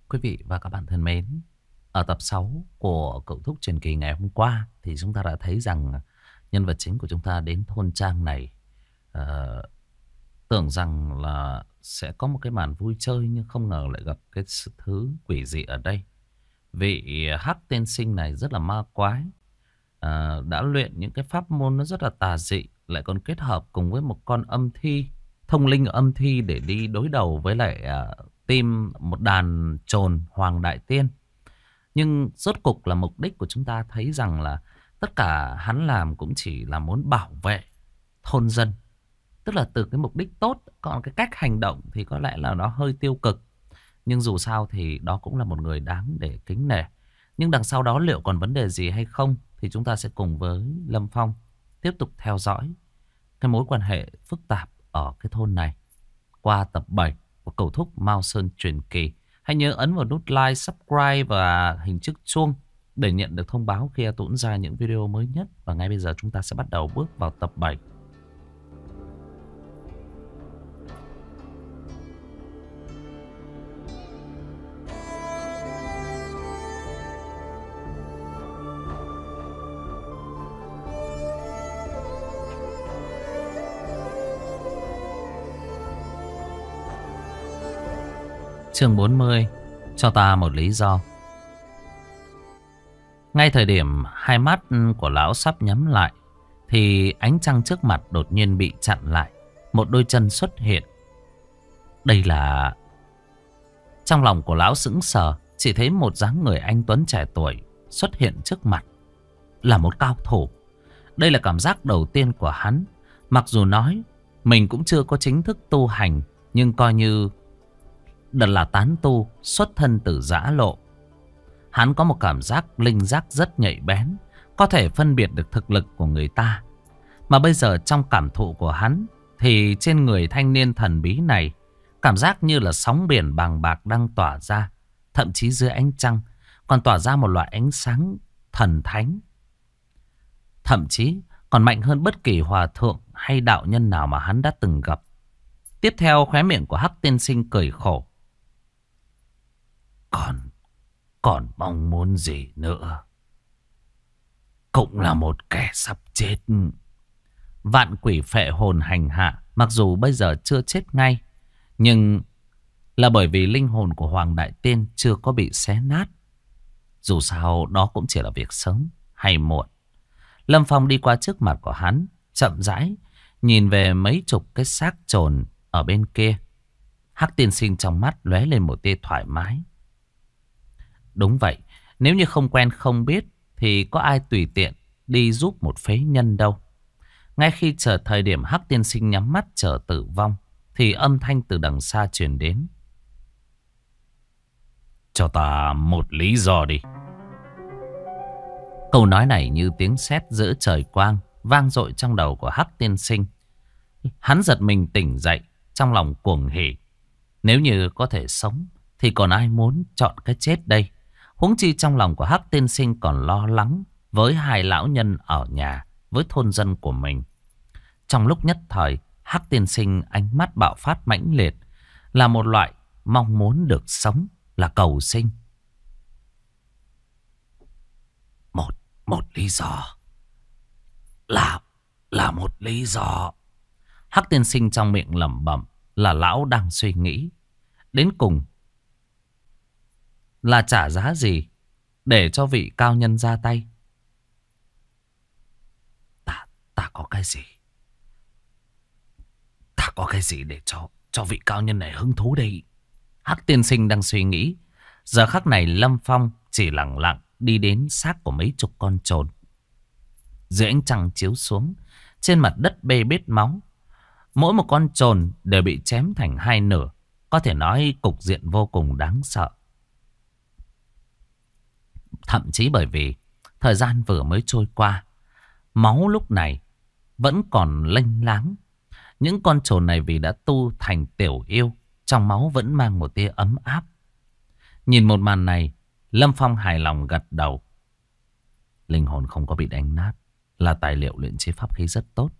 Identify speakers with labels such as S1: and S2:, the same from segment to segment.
S1: Quý vị và các bạn thân mến, ở tập 6 của Cậu Thúc Truyền Kỳ ngày hôm qua thì chúng ta đã thấy rằng nhân vật chính của chúng ta đến thôn trang này ờ, tưởng rằng là sẽ có một cái màn vui chơi, nhưng không ngờ lại gặp cái thứ quỷ dị ở đây. Vị Hắc tiên sinh này rất là ma quái, đã luyện những cái pháp môn nó rất là tà dị, lại còn kết hợp cùng với một con âm thi, thông linh âm thi để đi đối đầu với lại team một đàn trồn Hoàng Đại Tiên. Nhưng rốt cục là mục đích của chúng ta thấy rằng là tất cả hắn làm cũng chỉ là muốn bảo vệ thôn dân. Tức là từ cái mục đích tốt, còn cái cách hành động thì có lẽ là nó hơi tiêu cực. Nhưng dù sao thì đó cũng là một người đáng để kính nể. Nhưng đằng sau đó liệu còn vấn đề gì hay không thì chúng ta sẽ cùng với Lâm Phong tiếp tục theo dõi cái mối quan hệ phức tạp ở cái thôn này qua tập 7 của Cậu Thúc Mao Sơn Truyền Kỳ. Hãy nhớ ấn vào nút like, subscribe và hình chiếc chuông để nhận được thông báo khi Tuấn ra những video mới nhất. Và ngay bây giờ chúng ta sẽ bắt đầu bước vào tập 7. Chương 40. Cho ta một lý do. Ngay thời điểm hai mắt của lão sắp nhắm lại thì ánh trăng trước mặt đột nhiên bị chặn lại. Một đôi chân xuất hiện. Đây là... Trong lòng của lão sững sờ, chỉ thấy một dáng người anh tuấn trẻ tuổi xuất hiện trước mặt. Là một cao thủ. Đây là cảm giác đầu tiên của hắn. Mặc dù nói mình cũng chưa có chính thức tu hành, nhưng coi như đợt là tán tu xuất thân từ giã lộ. Hắn có một cảm giác linh giác rất nhạy bén, có thể phân biệt được thực lực của người ta. Mà bây giờ trong cảm thụ của hắn thì trên người thanh niên thần bí này, cảm giác như là sóng biển bàng bạc đang tỏa ra. Thậm chí dưới ánh trăng còn tỏa ra một loại ánh sáng thần thánh. Thậm chí còn mạnh hơn bất kỳ hòa thượng hay đạo nhân nào mà hắn đã từng gặp. Tiếp theo khóe miệng của Hắc tiên sinh cười khổ. Còn mong muốn gì nữa? Cũng là một kẻ sắp chết. Vạn quỷ phệ hồn hành hạ, mặc dù bây giờ chưa chết ngay, nhưng là bởi vì linh hồn của Hoàng Đại Tiên chưa có bị xé nát. Dù sao đó cũng chỉ là việc sớm hay muộn. Lâm Phong đi qua trước mặt của hắn, chậm rãi nhìn về mấy chục cái xác trồn ở bên kia. Hắc tiên sinh trong mắt lóe lên một tia thoải mái. Đúng vậy, nếu như không quen không biết thì có ai tùy tiện đi giúp một phế nhân đâu. Ngay khi chờ thời điểm Hắc tiên sinh nhắm mắt chờ tử vong thì âm thanh từ đằng xa truyền đến. Cho ta một lý do đi. Câu nói này như tiếng sét giữa trời quang, vang dội trong đầu của Hắc tiên sinh. Hắn giật mình tỉnh dậy, trong lòng cuồng hỉ. Nếu như có thể sống thì còn ai muốn chọn cái chết đây. Huống chi trong lòng của Hắc tiên sinh còn lo lắng với hai lão nhân ở nhà, với thôn dân của mình. Trong lúc nhất thời, Hắc tiên sinh ánh mắt bạo phát mãnh liệt, là một loại mong muốn được sống, là cầu sinh. Một lý do. Là một lý do. Hắc tiên sinh trong miệng lẩm bẩm, là lão đang suy nghĩ. Đến cùng là trả giá gì để cho vị cao nhân ra tay? Ta có cái gì? Ta có cái gì để cho vị cao nhân này hứng thú đây? Hắc tiên sinh đang suy nghĩ. Giờ khắc này Lâm Phong chỉ lặng lặng đi đến xác của mấy chục con trồn. Dưới ánh trăng chiếu xuống, trên mặt đất bê bết máu. Mỗi một con trồn đều bị chém thành hai nửa. Có thể nói cục diện vô cùng đáng sợ. Thậm chí bởi vì thời gian vừa mới trôi qua, máu lúc này vẫn còn lênh láng. Những con trồn này vì đã tu thành tiểu yêu, trong máu vẫn mang một tia ấm áp. Nhìn một màn này, Lâm Phong hài lòng gật đầu. Linh hồn không có bị đánh nát, là tài liệu luyện chế pháp khí rất tốt.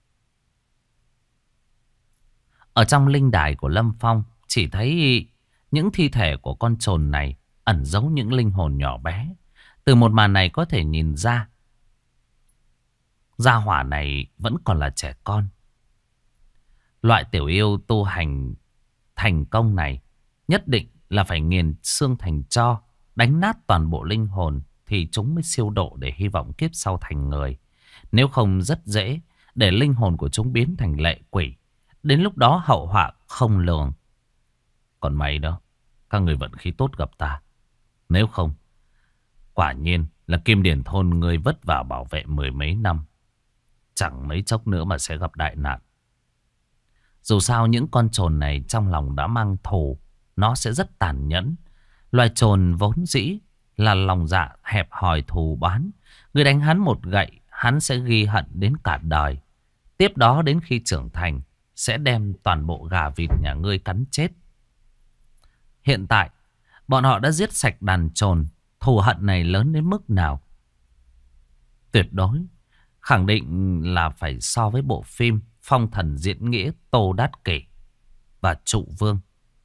S1: Ở trong linh đài của Lâm Phong chỉ thấy những thi thể của con trồn này ẩn giấu những linh hồn nhỏ bé. Từ một màn này có thể nhìn ra gia hỏa này vẫn còn là trẻ con. Loại tiểu yêu tu hành thành công này nhất định là phải nghiền xương thành tro, đánh nát toàn bộ linh hồn thì chúng mới siêu độ để hy vọng kiếp sau thành người. Nếu không rất dễ để linh hồn của chúng biến thành lệ quỷ. Đến lúc đó hậu họa không lường. Còn mày đó, các người vận khí tốt gặp ta. Nếu không, quả nhiên là Kim Điển thôn ngươi vất vả bảo vệ mười mấy năm, chẳng mấy chốc nữa mà sẽ gặp đại nạn. Dù sao những con trồn này trong lòng đã mang thù, nó sẽ rất tàn nhẫn. Loài trồn vốn dĩ là lòng dạ hẹp hòi thù oán. Người đánh hắn một gậy, hắn sẽ ghi hận đến cả đời. Tiếp đó đến khi trưởng thành, sẽ đem toàn bộ gà vịt nhà ngươi cắn chết. Hiện tại, bọn họ đã giết sạch đàn trồn. Thù hận này lớn đến mức nào? Tuyệt đối, khẳng định là phải so với bộ phim Phong Thần Diễn Nghĩa Tô Đát Kỷ và Trụ Vương.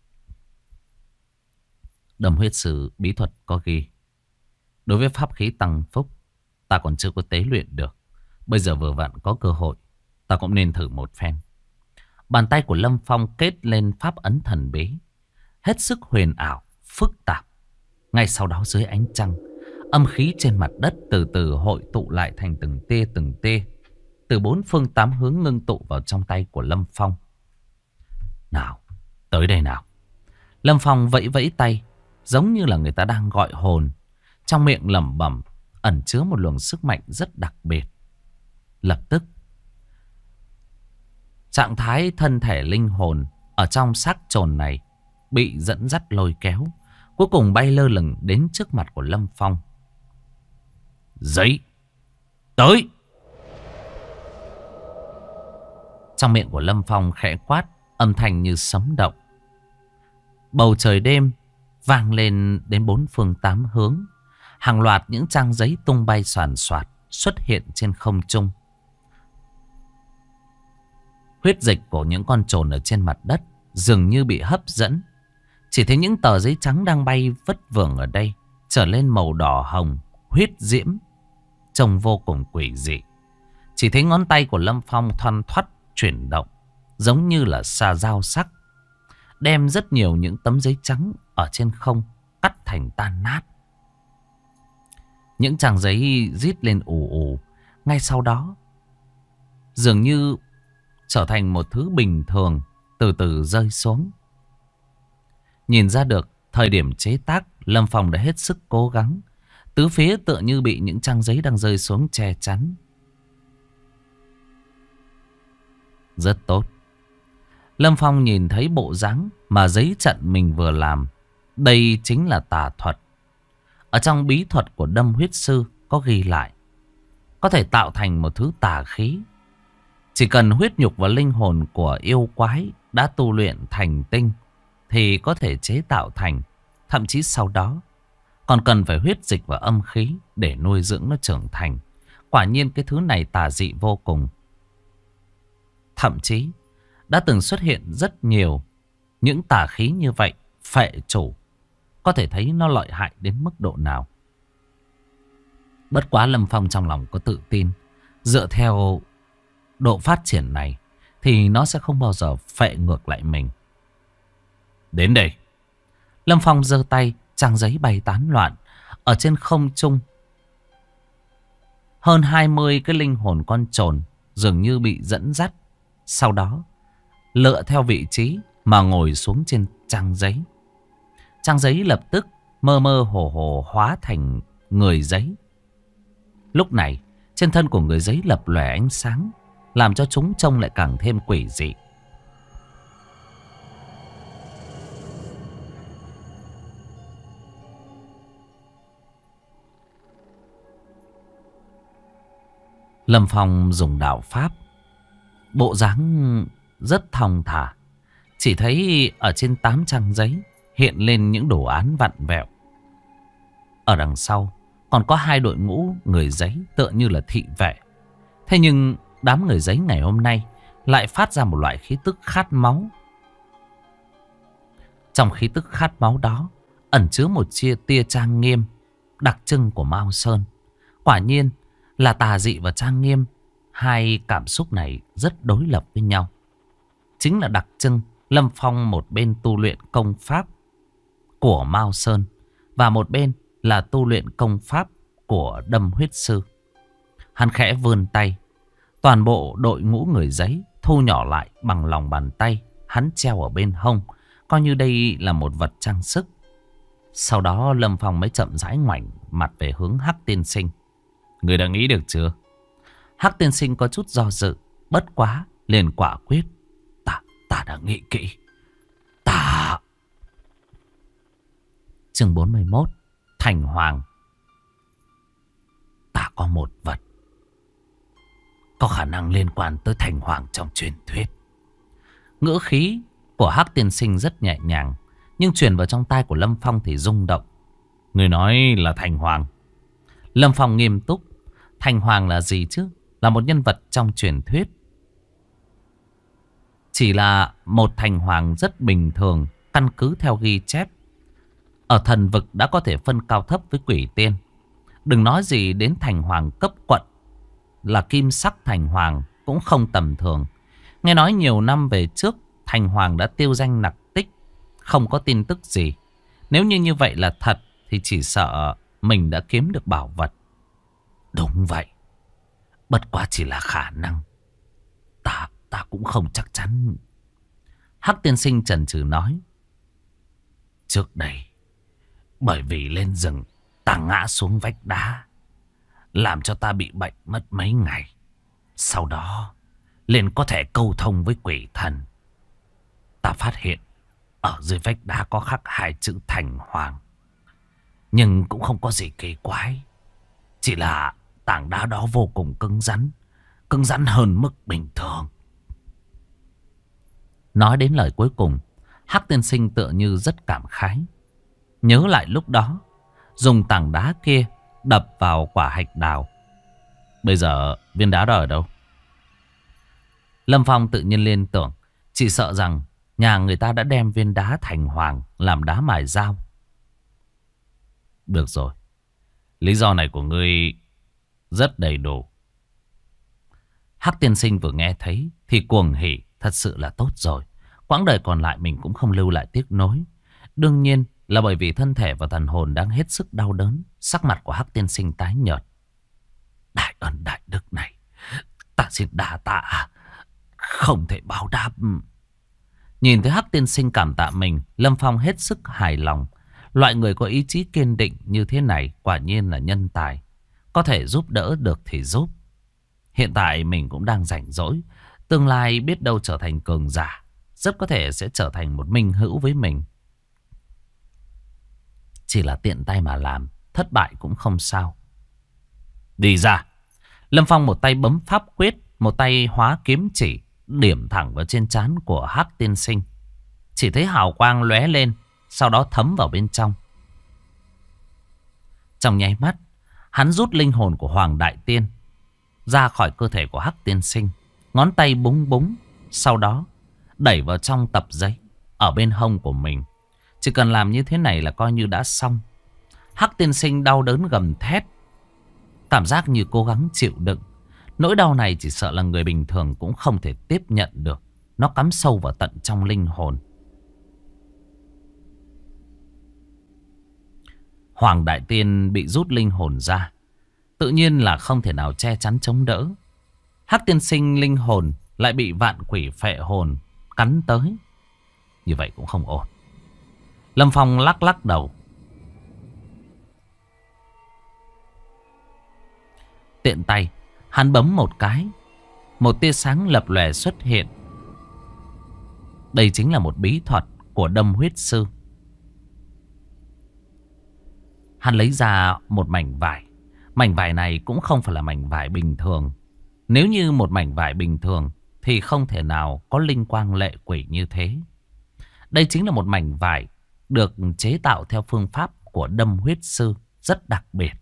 S1: Đầm huyết sử bí thuật có ghi: đối với pháp khí tăng phúc, ta còn chưa có tế luyện được. Bây giờ vừa vặn có cơ hội, ta cũng nên thử một phen. Bàn tay của Lâm Phong kết lên pháp ấn thần bí, hết sức huyền ảo, phức tạp. Ngay sau đó dưới ánh trăng, âm khí trên mặt đất từ từ hội tụ lại thành từng tia, từ bốn phương tám hướng ngưng tụ vào trong tay của Lâm Phong. Nào, tới đây nào. Lâm Phong vẫy vẫy tay, giống như là người ta đang gọi hồn. Trong miệng lẩm bẩm, ẩn chứa một luồng sức mạnh rất đặc biệt. Lập tức, trạng thái thân thể linh hồn ở trong xác trồn này bị dẫn dắt lôi kéo, cuối cùng bay lơ lửng đến trước mặt của Lâm Phong. Giấy, tới! Trong miệng của Lâm Phong khẽ quát, âm thanh như sấm động. Bầu trời đêm vang lên đến bốn phương tám hướng. Hàng loạt những trang giấy tung bay xoàn xoạt xuất hiện trên không trung. Huyết dịch của những con trồn ở trên mặt đất dường như bị hấp dẫn. Chỉ thấy những tờ giấy trắng đang bay vất vưởng ở đây trở lên màu đỏ hồng, huyết diễm, trông vô cùng quỷ dị. Chỉ thấy ngón tay của Lâm Phong thoăn thoắt chuyển động, giống như là xà dao sắc, đem rất nhiều những tấm giấy trắng ở trên không cắt thành tan nát. Những trang giấy rít lên ù ù. Ngay sau đó, dường như trở thành một thứ bình thường, từ từ rơi xuống. Nhìn ra được thời điểm chế tác, Lâm Phong đã hết sức cố gắng. Tứ phía tựa như bị những trang giấy đang rơi xuống che chắn. Rất tốt. Lâm Phong nhìn thấy bộ dáng mà giấy trận mình vừa làm. Đây chính là tà thuật. Ở trong bí thuật của Đâm Huyết Sư có ghi lại, có thể tạo thành một thứ tà khí. Chỉ cần huyết nhục và linh hồn của yêu quái đã tu luyện thành tinh thì có thể chế tạo thành. Thậm chí sau đó còn cần phải huyết dịch và âm khí để nuôi dưỡng nó trưởng thành. Quả nhiên cái thứ này tà dị vô cùng. Thậm chí đã từng xuất hiện rất nhiều những tà khí như vậy. Phệ chủ, có thể thấy nó lợi hại đến mức độ nào. Bất quá Lâm Phong trong lòng có tự tin, dựa theo độ phát triển này thì nó sẽ không bao giờ phệ ngược lại mình. Đến đây. Lâm Phong giơ tay, trang giấy bay tán loạn. Ở trên không trung, hơn 20 cái linh hồn con trồn dường như bị dẫn dắt. Sau đó lựa theo vị trí mà ngồi xuống trên trang giấy. Trang giấy lập tức mơ mơ hồ hồ hóa thành người giấy. Lúc này trên thân của người giấy lập lòe ánh sáng, làm cho chúng trông lại càng thêm quỷ dị. Lâm Phong dùng đạo pháp, bộ dáng rất thong thả. Chỉ thấy ở trên 8 trang giấy hiện lên những đồ án vặn vẹo. Ở đằng sau còn có 2 đội ngũ người giấy tựa như là thị vệ. Thế nhưng đám người giấy ngày hôm nay lại phát ra một loại khí tức khát máu. Trong khí tức khát máu đó ẩn chứa một tia trang nghiêm đặc trưng của Mao Sơn. Quả nhiên là tà dị và trang nghiêm, hai cảm xúc này rất đối lập với nhau. Chính là đặc trưng Lâm Phong một bên tu luyện công pháp của Mao Sơn và một bên là tu luyện công pháp của Đâm Huyết Sư. Hắn khẽ vươn tay, toàn bộ đội ngũ người giấy thu nhỏ lại bằng lòng bàn tay, hắn treo ở bên hông, coi như đây là một vật trang sức. Sau đó Lâm Phong mới chậm rãi ngoảnh mặt về hướng Hắc Tiên Sinh. Người đã nghĩ được chưa? Hắc Tiên Sinh có chút do dự, bất quá liền quả quyết. Ta đã nghĩ kỹ. Chương 41. Thành Hoàng. Ta có một vật có khả năng liên quan tới Thành Hoàng trong truyền thuyết. Ngữ khí của Hắc Tiên Sinh rất nhẹ nhàng, nhưng truyền vào trong tai của Lâm Phong thì rung động. Người nói là Thành Hoàng. Lâm Phong nghiêm túc. Thành Hoàng là gì chứ? Là một nhân vật trong truyền thuyết. Chỉ là một thành hoàng rất bình thường, căn cứ theo ghi chép. Ở thần vực đã có thể phân cao thấp với quỷ tiên. Đừng nói gì đến thành hoàng cấp quận, là kim sắc thành hoàng cũng không tầm thường. Nghe nói nhiều năm về trước, thành hoàng đã tiêu danh nặc tích, không có tin tức gì. Nếu như vậy là thật thì chỉ sợ mình đã kiếm được bảo vật. Đúng vậy. Bất quá chỉ là khả năng. Ta cũng không chắc chắn. Hắc Tiên Sinh chần chừ nói. Trước đây, bởi vì lên rừng, ta ngã xuống vách đá, làm cho ta bị bệnh mất mấy ngày. Sau đó, liền có thể câu thông với quỷ thần. Ta phát hiện, ở dưới vách đá có khắc hai chữ Thành Hoàng. Nhưng cũng không có gì kỳ quái. Chỉ là tảng đá đó vô cùng cứng rắn hơn mức bình thường. Nói đến lời cuối cùng, Hắc Tiên Sinh tựa như rất cảm khái. Nhớ lại lúc đó, dùng tảng đá kia đập vào quả hạch đào. Bây giờ viên đá đó ở đâu? Lâm Phong tự nhiên liên tưởng, chỉ sợ rằng nhà người ta đã đem viên đá Thành Hoàng làm đá mài dao. Được rồi, lý do này của ngươi rất đầy đủ. Hắc Tiên Sinh vừa nghe thấy thì cuồng hỉ, thật sự là tốt rồi. Quãng đời còn lại mình cũng không lưu lại tiếc nối. Đương nhiên là bởi vì thân thể và thần hồn đang hết sức đau đớn. Sắc mặt của Hắc Tiên Sinh tái nhợt. Đại ân đại đức này, ta xin đa tạ, không thể báo đáp. Nhìn thấy Hắc Tiên Sinh cảm tạ mình, Lâm Phong hết sức hài lòng. Loại người có ý chí kiên định như thế này quả nhiên là nhân tài. Có thể giúp đỡ được thì giúp. Hiện tại mình cũng đang rảnh rỗi. Tương lai biết đâu trở thành cường giả, rất có thể sẽ trở thành một minh hữu với mình. Chỉ là tiện tay mà làm, thất bại cũng không sao. Đi ra. Lâm Phong một tay bấm pháp quyết, một tay hóa kiếm chỉ, điểm thẳng vào trên trán của Hắc Tiên Sinh. Chỉ thấy hào quang lóe lên, sau đó thấm vào bên trong. Trong nháy mắt, hắn rút linh hồn của Hoàng Đại Tiên ra khỏi cơ thể của Hắc Tiên Sinh. Ngón tay búng búng, sau đó đẩy vào trong tập giấy ở bên hông của mình. Chỉ cần làm như thế này là coi như đã xong. Hắc Tiên Sinh đau đớn gầm thét, cảm giác như cố gắng chịu đựng. Nỗi đau này chỉ sợ là người bình thường cũng không thể tiếp nhận được. Nó cắm sâu vào tận trong linh hồn. Hoàng Đại Tiên bị rút linh hồn ra, tự nhiên là không thể nào che chắn chống đỡ. Hắc Tiên Sinh linh hồn lại bị vạn quỷ phệ hồn cắn tới. Như vậy cũng không ổn. Lâm Phong lắc lắc đầu. Tiện tay, hắn bấm một cái. Một tia sáng lập lòe xuất hiện. Đây chính là một bí thuật của Đâm Huyết Sư. Hắn lấy ra một mảnh vải. Mảnh vải này cũng không phải là mảnh vải bình thường. Nếu như một mảnh vải bình thường thì không thể nào có linh quang lệ quỷ như thế. Đây chính là một mảnh vải được chế tạo theo phương pháp của Đâm Huyết Sư, rất đặc biệt.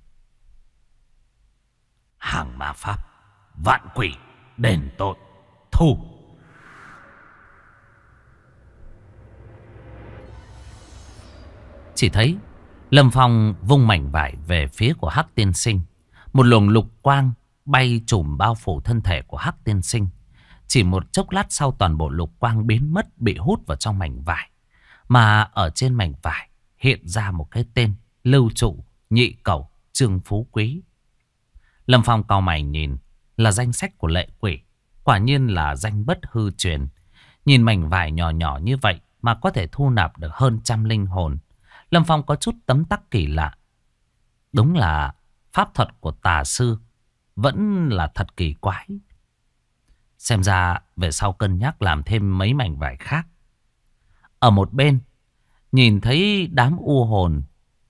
S1: Hàng ma pháp, vạn quỷ, đền tội, thu. Chỉ thấy Lâm Phong vung mảnh vải về phía của Hắc tiên sinh. Một luồng lục quang bay trùm bao phủ thân thể của Hắc tiên sinh. Chỉ một chốc lát sau toàn bộ lục quang biến mất, bị hút vào trong mảnh vải. Mà ở trên mảnh vải hiện ra một cái tên: Lưu Trụ Nhị Cẩu Trương Phú Quý. Lâm Phong cau mày nhìn, là danh sách của lệ quỷ. Quả nhiên là danh bất hư truyền. Nhìn mảnh vải nhỏ nhỏ như vậy mà có thể thu nạp được hơn 100 linh hồn. Lâm Phong có chút tấm tắc kỳ lạ. Đúng là pháp thuật của tà sư vẫn là thật kỳ quái. Xem ra về sau cân nhắc làm thêm mấy mảnh vải khác. Ở một bên, nhìn thấy đám u hồn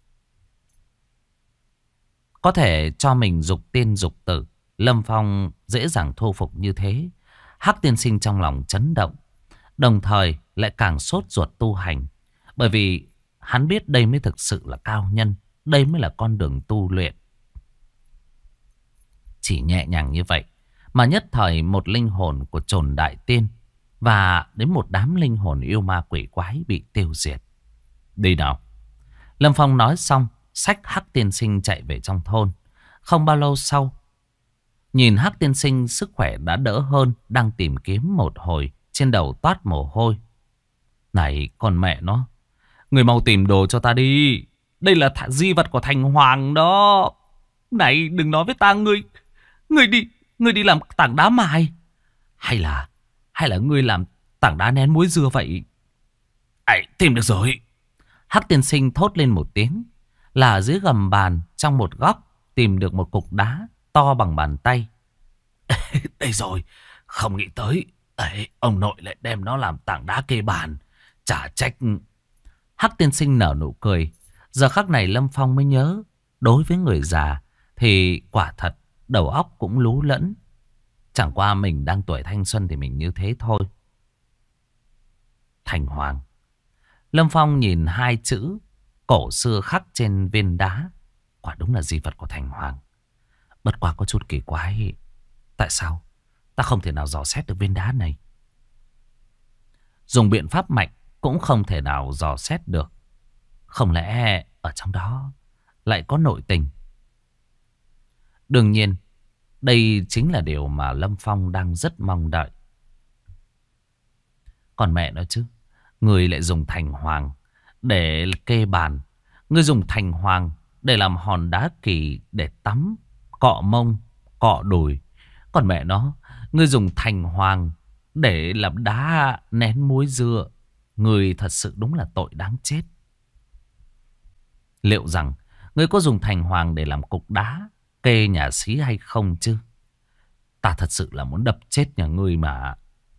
S1: có thể cho mình dục tiên dục tử, Lâm Phong dễ dàng thu phục như thế. Hắc tiên sinh trong lòng chấn động, đồng thời lại càng sốt ruột tu hành. Bởi vì hắn biết đây mới thực sự là cao nhân, đây mới là con đường tu luyện. Chỉ nhẹ nhàng như vậy mà nhất thời một linh hồn của Trồn Đại Tiên và đến một đám linh hồn yêu ma quỷ quái bị tiêu diệt. Đi nào. Lâm Phong nói xong, xách Hắc tiên sinh chạy về trong thôn. Không bao lâu sau, nhìn Hắc tiên sinh sức khỏe đã đỡ hơn, đang tìm kiếm một hồi, trên đầu toát mồ hôi. Này con mẹ nó, người mau tìm đồ cho ta đi. Đây là di vật của thành hoàng đó. Này đừng nói với ta Ngươi đi làm tảng đá mài. Hay là ngươi làm tảng đá nén muối dưa vậy? Ấy, tìm được rồi. Hắc tiên sinh thốt lên một tiếng. Là ở dưới gầm bàn, trong một góc, tìm được một cục đá to bằng bàn tay. Đây rồi, không nghĩ tới. Ấy, ông nội lại đem nó làm tảng đá kê bàn. Chả trách. Hắc tiên sinh nở nụ cười. Giờ khắc này Lâm Phong mới nhớ, đối với người già thì quả thật đầu óc cũng lú lẫn. Chẳng qua mình đang tuổi thanh xuân thì mình như thế thôi. Thành hoàng. Lâm Phong nhìn hai chữ cổ xưa khắc trên viên đá. Quả đúng là di vật của thành hoàng. Bất quá có chút kỳ quái. Tại sao ta không thể nào dò xét được viên đá này? Dùng biện pháp mạnh cũng không thể nào dò xét được. Không lẽ ở trong đó lại có nội tình? Đương nhiên, đây chính là điều mà Lâm Phong đang rất mong đợi. Còn mẹ nó chứ, người lại dùng thành hoàng để kê bàn. Người dùng thành hoàng để làm hòn đá kỳ để tắm, cọ mông, cọ đùi. Còn mẹ nó, người dùng thành hoàng để làm đá nén muối dưa. Người thật sự đúng là tội đáng chết. Liệu rằng người có dùng thành hoàng để làm cục đá kê nhà xí hay không chứ? Ta thật sự là muốn đập chết nhà ngươi mà.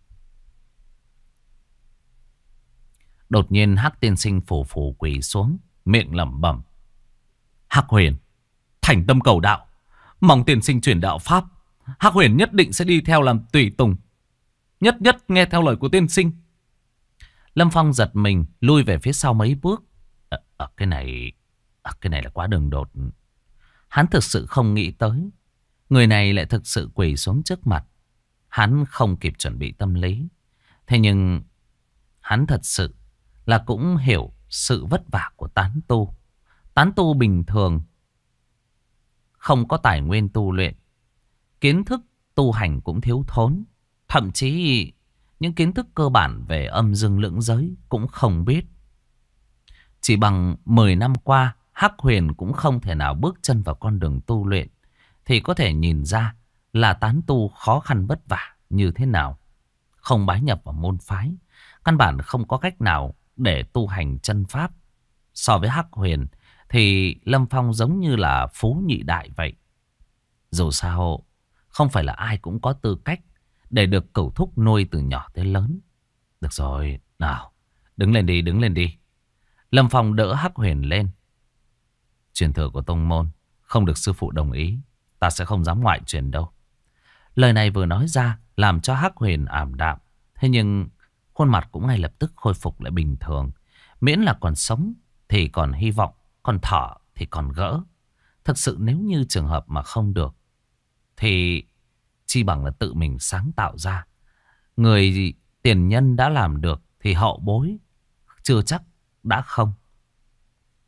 S1: Đột nhiên Hắc tiên sinh phù phù quỳ xuống, miệng lẩm bẩm: Hắc Huyền, thành tâm cầu đạo, mong tiên sinh truyền đạo pháp. Hắc Huyền nhất định sẽ đi theo làm tùy tùng, nhất nghe theo lời của tiên sinh. Lâm Phong giật mình lui về phía sau mấy bước. Cái này là quá đường đột. Hắn thực sự không nghĩ tới người này lại thực sự quỳ xuống trước mặt. Hắn không kịp chuẩn bị tâm lý. Thế nhưng hắn thật sự là cũng hiểu sự vất vả của tán tu. Tán tu bình thường không có tài nguyên tu luyện, kiến thức tu hành cũng thiếu thốn. Thậm chí những kiến thức cơ bản về âm dương lưỡng giới cũng không biết. Chỉ bằng 10 năm qua, Hắc Huyền cũng không thể nào bước chân vào con đường tu luyện, thì có thể nhìn ra là tán tu khó khăn vất vả như thế nào. Không bái nhập vào môn phái, căn bản không có cách nào để tu hành chân pháp. So với Hắc Huyền thì Lâm Phong giống như là phú nhị đại vậy. Dù sao không phải là ai cũng có tư cách để được cửu thúc nuôi từ nhỏ tới lớn. Được rồi, nào, đứng lên đi, đứng lên đi. Lâm Phong đỡ Hắc Huyền lên. Truyền thừa của tông môn không được sư phụ đồng ý, ta sẽ không dám ngoại truyền đâu. Lời này vừa nói ra làm cho Hắc Huyền ảm đạm. Thế nhưng khuôn mặt cũng ngay lập tức khôi phục lại bình thường. Miễn là còn sống thì còn hy vọng, còn thở thì còn gỡ. Thực sự nếu như trường hợp mà không được thì chi bằng là tự mình sáng tạo ra. Người tiền nhân đã làm được thì hậu bối chưa chắc đã không.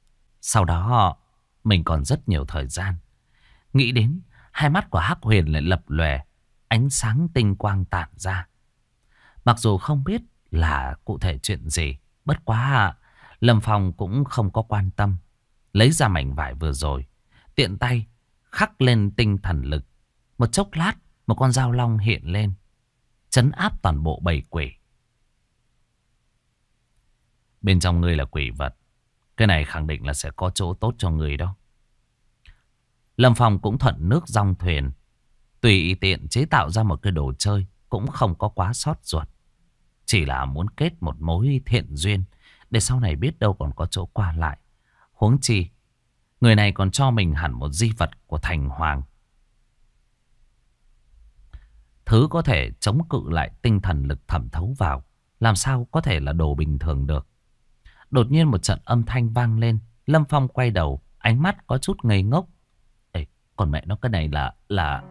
S1: Sau đó mình còn rất nhiều thời gian. Nghĩ đến, hai mắt của Hắc Huyền lại lập lòe, ánh sáng tinh quang tản ra. Mặc dù không biết là cụ thể chuyện gì, bất quá Lâm Phong cũng không có quan tâm. Lấy ra mảnh vải vừa rồi, tiện tay khắc lên tinh thần lực. Một chốc lát, một con dao long hiện lên, trấn áp toàn bộ bầy quỷ. Bên trong ngươi là quỷ vật, cái này khẳng định là sẽ có chỗ tốt cho người đó. Lâm Phong cũng thuận nước dong thuyền, tùy tiện chế tạo ra một cái đồ chơi, cũng không có quá sót ruột. Chỉ là muốn kết một mối thiện duyên, để sau này biết đâu còn có chỗ qua lại. Huống chi, người này còn cho mình hẳn một di vật của thành hoàng. Thứ có thể chống cự lại tinh thần lực thẩm thấu vào, làm sao có thể là đồ bình thường được. Đột nhiên một trận âm thanh vang lên. Lâm Phong quay đầu, ánh mắt có chút ngây ngốc. Ê, còn mẹ nó, cái này là...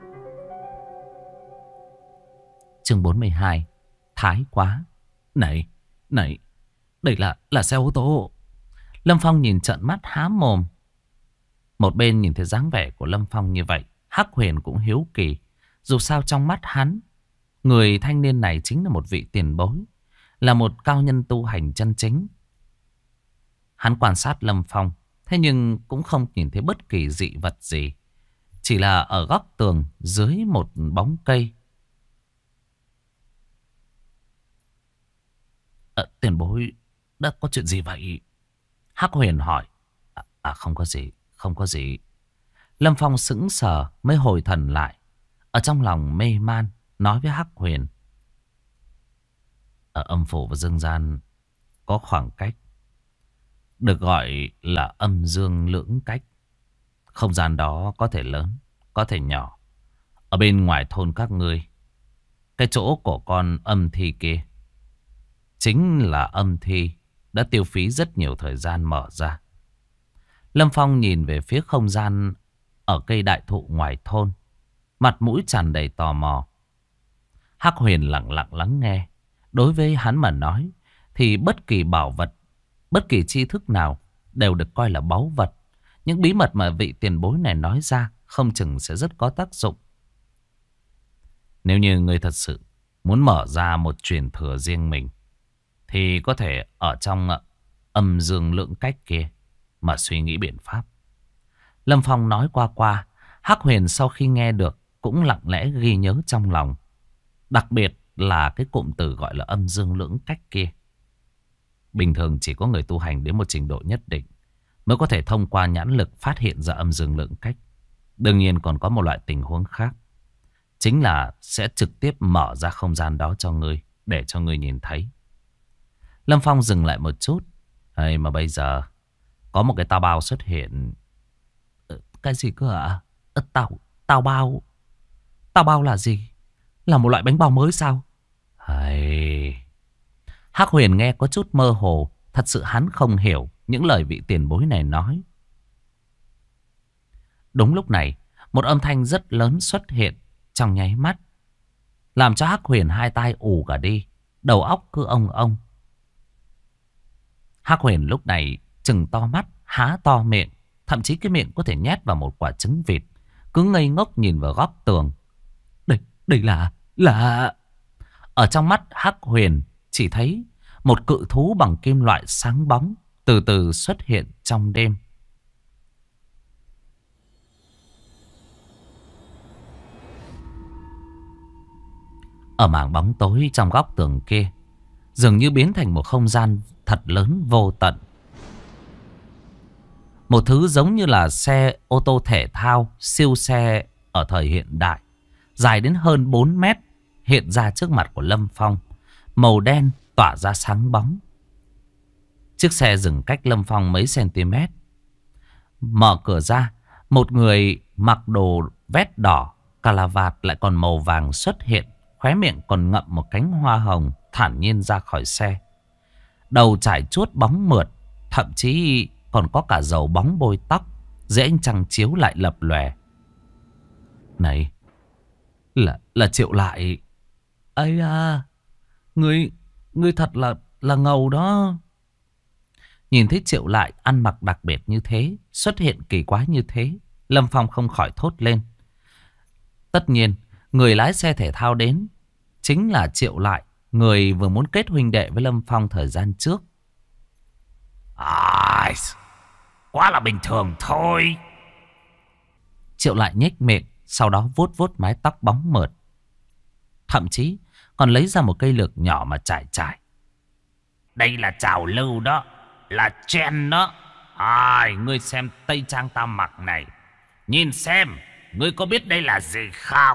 S1: Chương 42. Thái quá. Này, đây là xe ô tô. Lâm Phong nhìn trợn mắt há mồm. Một bên nhìn thấy dáng vẻ của Lâm Phong như vậy, Hắc Huyền cũng hiếu kỳ. Dù sao trong mắt hắn, người thanh niên này chính là một vị tiền bối, là một cao nhân tu hành chân chính. Hắn quan sát Lâm Phong, thế nhưng cũng không nhìn thấy bất kỳ dị vật gì. Chỉ là ở góc tường dưới một bóng cây. Tiền bối, đã có chuyện gì vậy? Hắc Huyền hỏi. Không có gì, không có gì. Lâm Phong sững sờ mới hồi thần lại. Ở trong lòng mê man, nói với Hắc Huyền. Ở âm phủ và dương gian có khoảng cách, được gọi là âm dương lưỡng cách. Không gian đó có thể lớn, có thể nhỏ. Ở bên ngoài thôn các ngươi, cái chỗ của con âm thi kia, chính là âm thi đã tiêu phí rất nhiều thời gian mở ra. Lâm Phong nhìn về phía không gian ở cây đại thụ ngoài thôn, mặt mũi tràn đầy tò mò. Hắc Huyền lặng lặng lắng nghe. Đối với hắn mà nói, thì bất kỳ bảo vật, bất kỳ tri thức nào đều được coi là báu vật. Những bí mật mà vị tiền bối này nói ra không chừng sẽ rất có tác dụng. Nếu như người thật sự muốn mở ra một truyền thừa riêng mình, thì có thể ở trong âm dương lưỡng cách kia mà suy nghĩ biện pháp. Lâm Phong nói qua. Hắc Huyền sau khi nghe được cũng lặng lẽ ghi nhớ trong lòng. Đặc biệt là cái cụm từ gọi là âm dương lưỡng cách kia. Bình thường chỉ có người tu hành đến một trình độ nhất định mới có thể thông qua nhãn lực phát hiện ra âm dương lưỡng cách. Đương nhiên còn có một loại tình huống khác, chính là sẽ trực tiếp mở ra không gian đó cho ngươi, để cho ngươi nhìn thấy. Lâm Phong dừng lại một chút. Mà bây giờ có một cái tao bao xuất hiện. Cái gì cơ ạ? Tao bao? Tao bao là gì? Là một loại bánh bao mới sao? Hắc Huyền nghe có chút mơ hồ. Thật sự hắn không hiểu những lời vị tiền bối này nói. Đúng lúc này, một âm thanh rất lớn xuất hiện trong nháy mắt, làm cho Hắc Huyền hai tai ù cả đi, đầu óc cứ ông. Hắc Huyền lúc này trừng to mắt, há to miệng, thậm chí cái miệng có thể nhét vào một quả trứng vịt, cứ ngây ngốc nhìn vào góc tường. Đây là... Ở trong mắt Hắc Huyền chỉ thấy một cự thú bằng kim loại sáng bóng từ từ xuất hiện trong đêm. Ở mảng bóng tối trong góc tường kia, dường như biến thành một không gian thật lớn vô tận. Một thứ giống như là xe ô tô thể thao, siêu xe ở thời hiện đại, dài đến hơn 4 mét, hiện ra trước mặt của Lâm Phong. Màu đen tỏa ra sáng bóng. Chiếc xe dừng cách Lâm Phong mấy cm. Mở cửa ra, một người mặc đồ vest đỏ, cà la vạt lại còn màu vàng xuất hiện, khóe miệng còn ngậm một cánh hoa hồng, thản nhiên ra khỏi xe. Đầu trải chuốt bóng mượt, thậm chí còn có cả dầu bóng bôi tóc, dưới ánh trăng chiếu lại lập lòe. Này, là Triệu Lại. Ây à, ngươi thật là ngầu đó. Nhìn thấy Triệu Lại ăn mặc đặc biệt như thế, xuất hiện kỳ quái như thế, Lâm Phong không khỏi thốt lên. Tất nhiên, người lái xe thể thao đến chính là Triệu Lại, người vừa muốn kết huynh đệ với Lâm Phong thời gian trước.
S2: Quá là bình thường thôi.
S1: Triệu Lại nhếch miệng, sau đó vuốt vuốt mái tóc bóng mượt. Thậm chí còn lấy ra một cây lược nhỏ mà trải trải.
S2: Đây là trào lưu đó, là trend đó. Ngươi xem tây trang ta mặc này. Nhìn xem, ngươi có biết đây là gì không?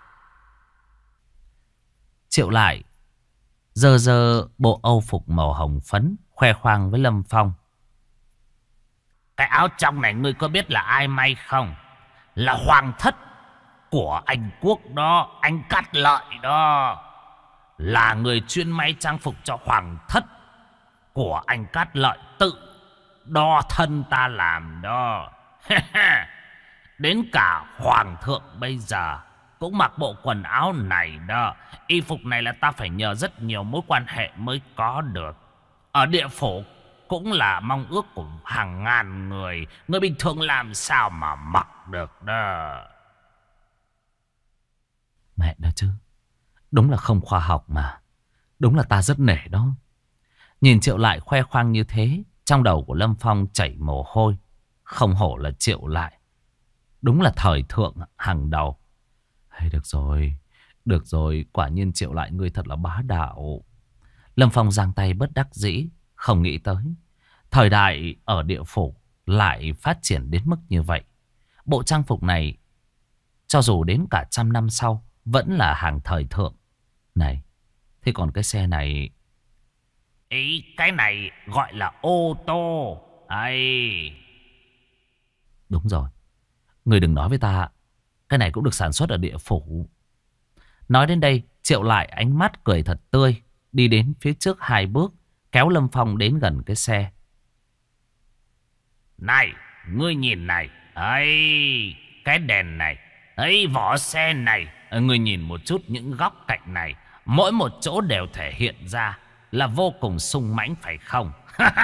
S1: Triệu Lại giơ giơ bộ âu phục màu hồng phấn, khoe khoang với Lâm Phong.
S2: Cái áo trong này ngươi có biết là ai may không? Là hoàng thất của Anh Quốc đó, anh Cát Lợi đó. Là người chuyên may trang phục cho hoàng thất của anh Cát Lợi tự đo thân ta làm đó. Đến cả hoàng thượng bây giờ cũng mặc bộ quần áo này đó. Y phục này là ta phải nhờ rất nhiều mối quan hệ mới có được. Ở địa phủ cũng là mong ước của hàng ngàn người. Người bình thường làm sao mà mặc được đó.
S1: Mẹ đó chứ, đúng là không khoa học mà. Đúng là ta rất nể đó. Nhìn Triệu Lại khoe khoang như thế, trong đầu của Lâm Phong chảy mồ hôi. Không hổ là Triệu Lại, đúng là thời thượng hàng đầu. Hay được rồi, quả nhiên Triệu Lại ngươi thật là bá đạo. Lâm Phong giang tay bất đắc dĩ, không nghĩ tới thời đại ở địa phủ lại phát triển đến mức như vậy. Bộ trang phục này cho dù đến cả 100 năm sau vẫn là hàng thời thượng. Này, thế còn cái xe này?
S2: Cái này gọi là ô tô.
S1: Đúng rồi, người đừng nói với ta cái này cũng được sản xuất ở địa phủ. Nói đến đây, Triệu Lại ánh mắt cười thật tươi, đi đến phía trước 2 bước, kéo Lâm Phong đến gần cái xe.
S2: Này, ngươi nhìn này. Cái đèn này. Vỏ xe này. Ngươi nhìn một chút những góc cạnh này. Mỗi một chỗ đều thể hiện ra là vô cùng sung mãnh phải không?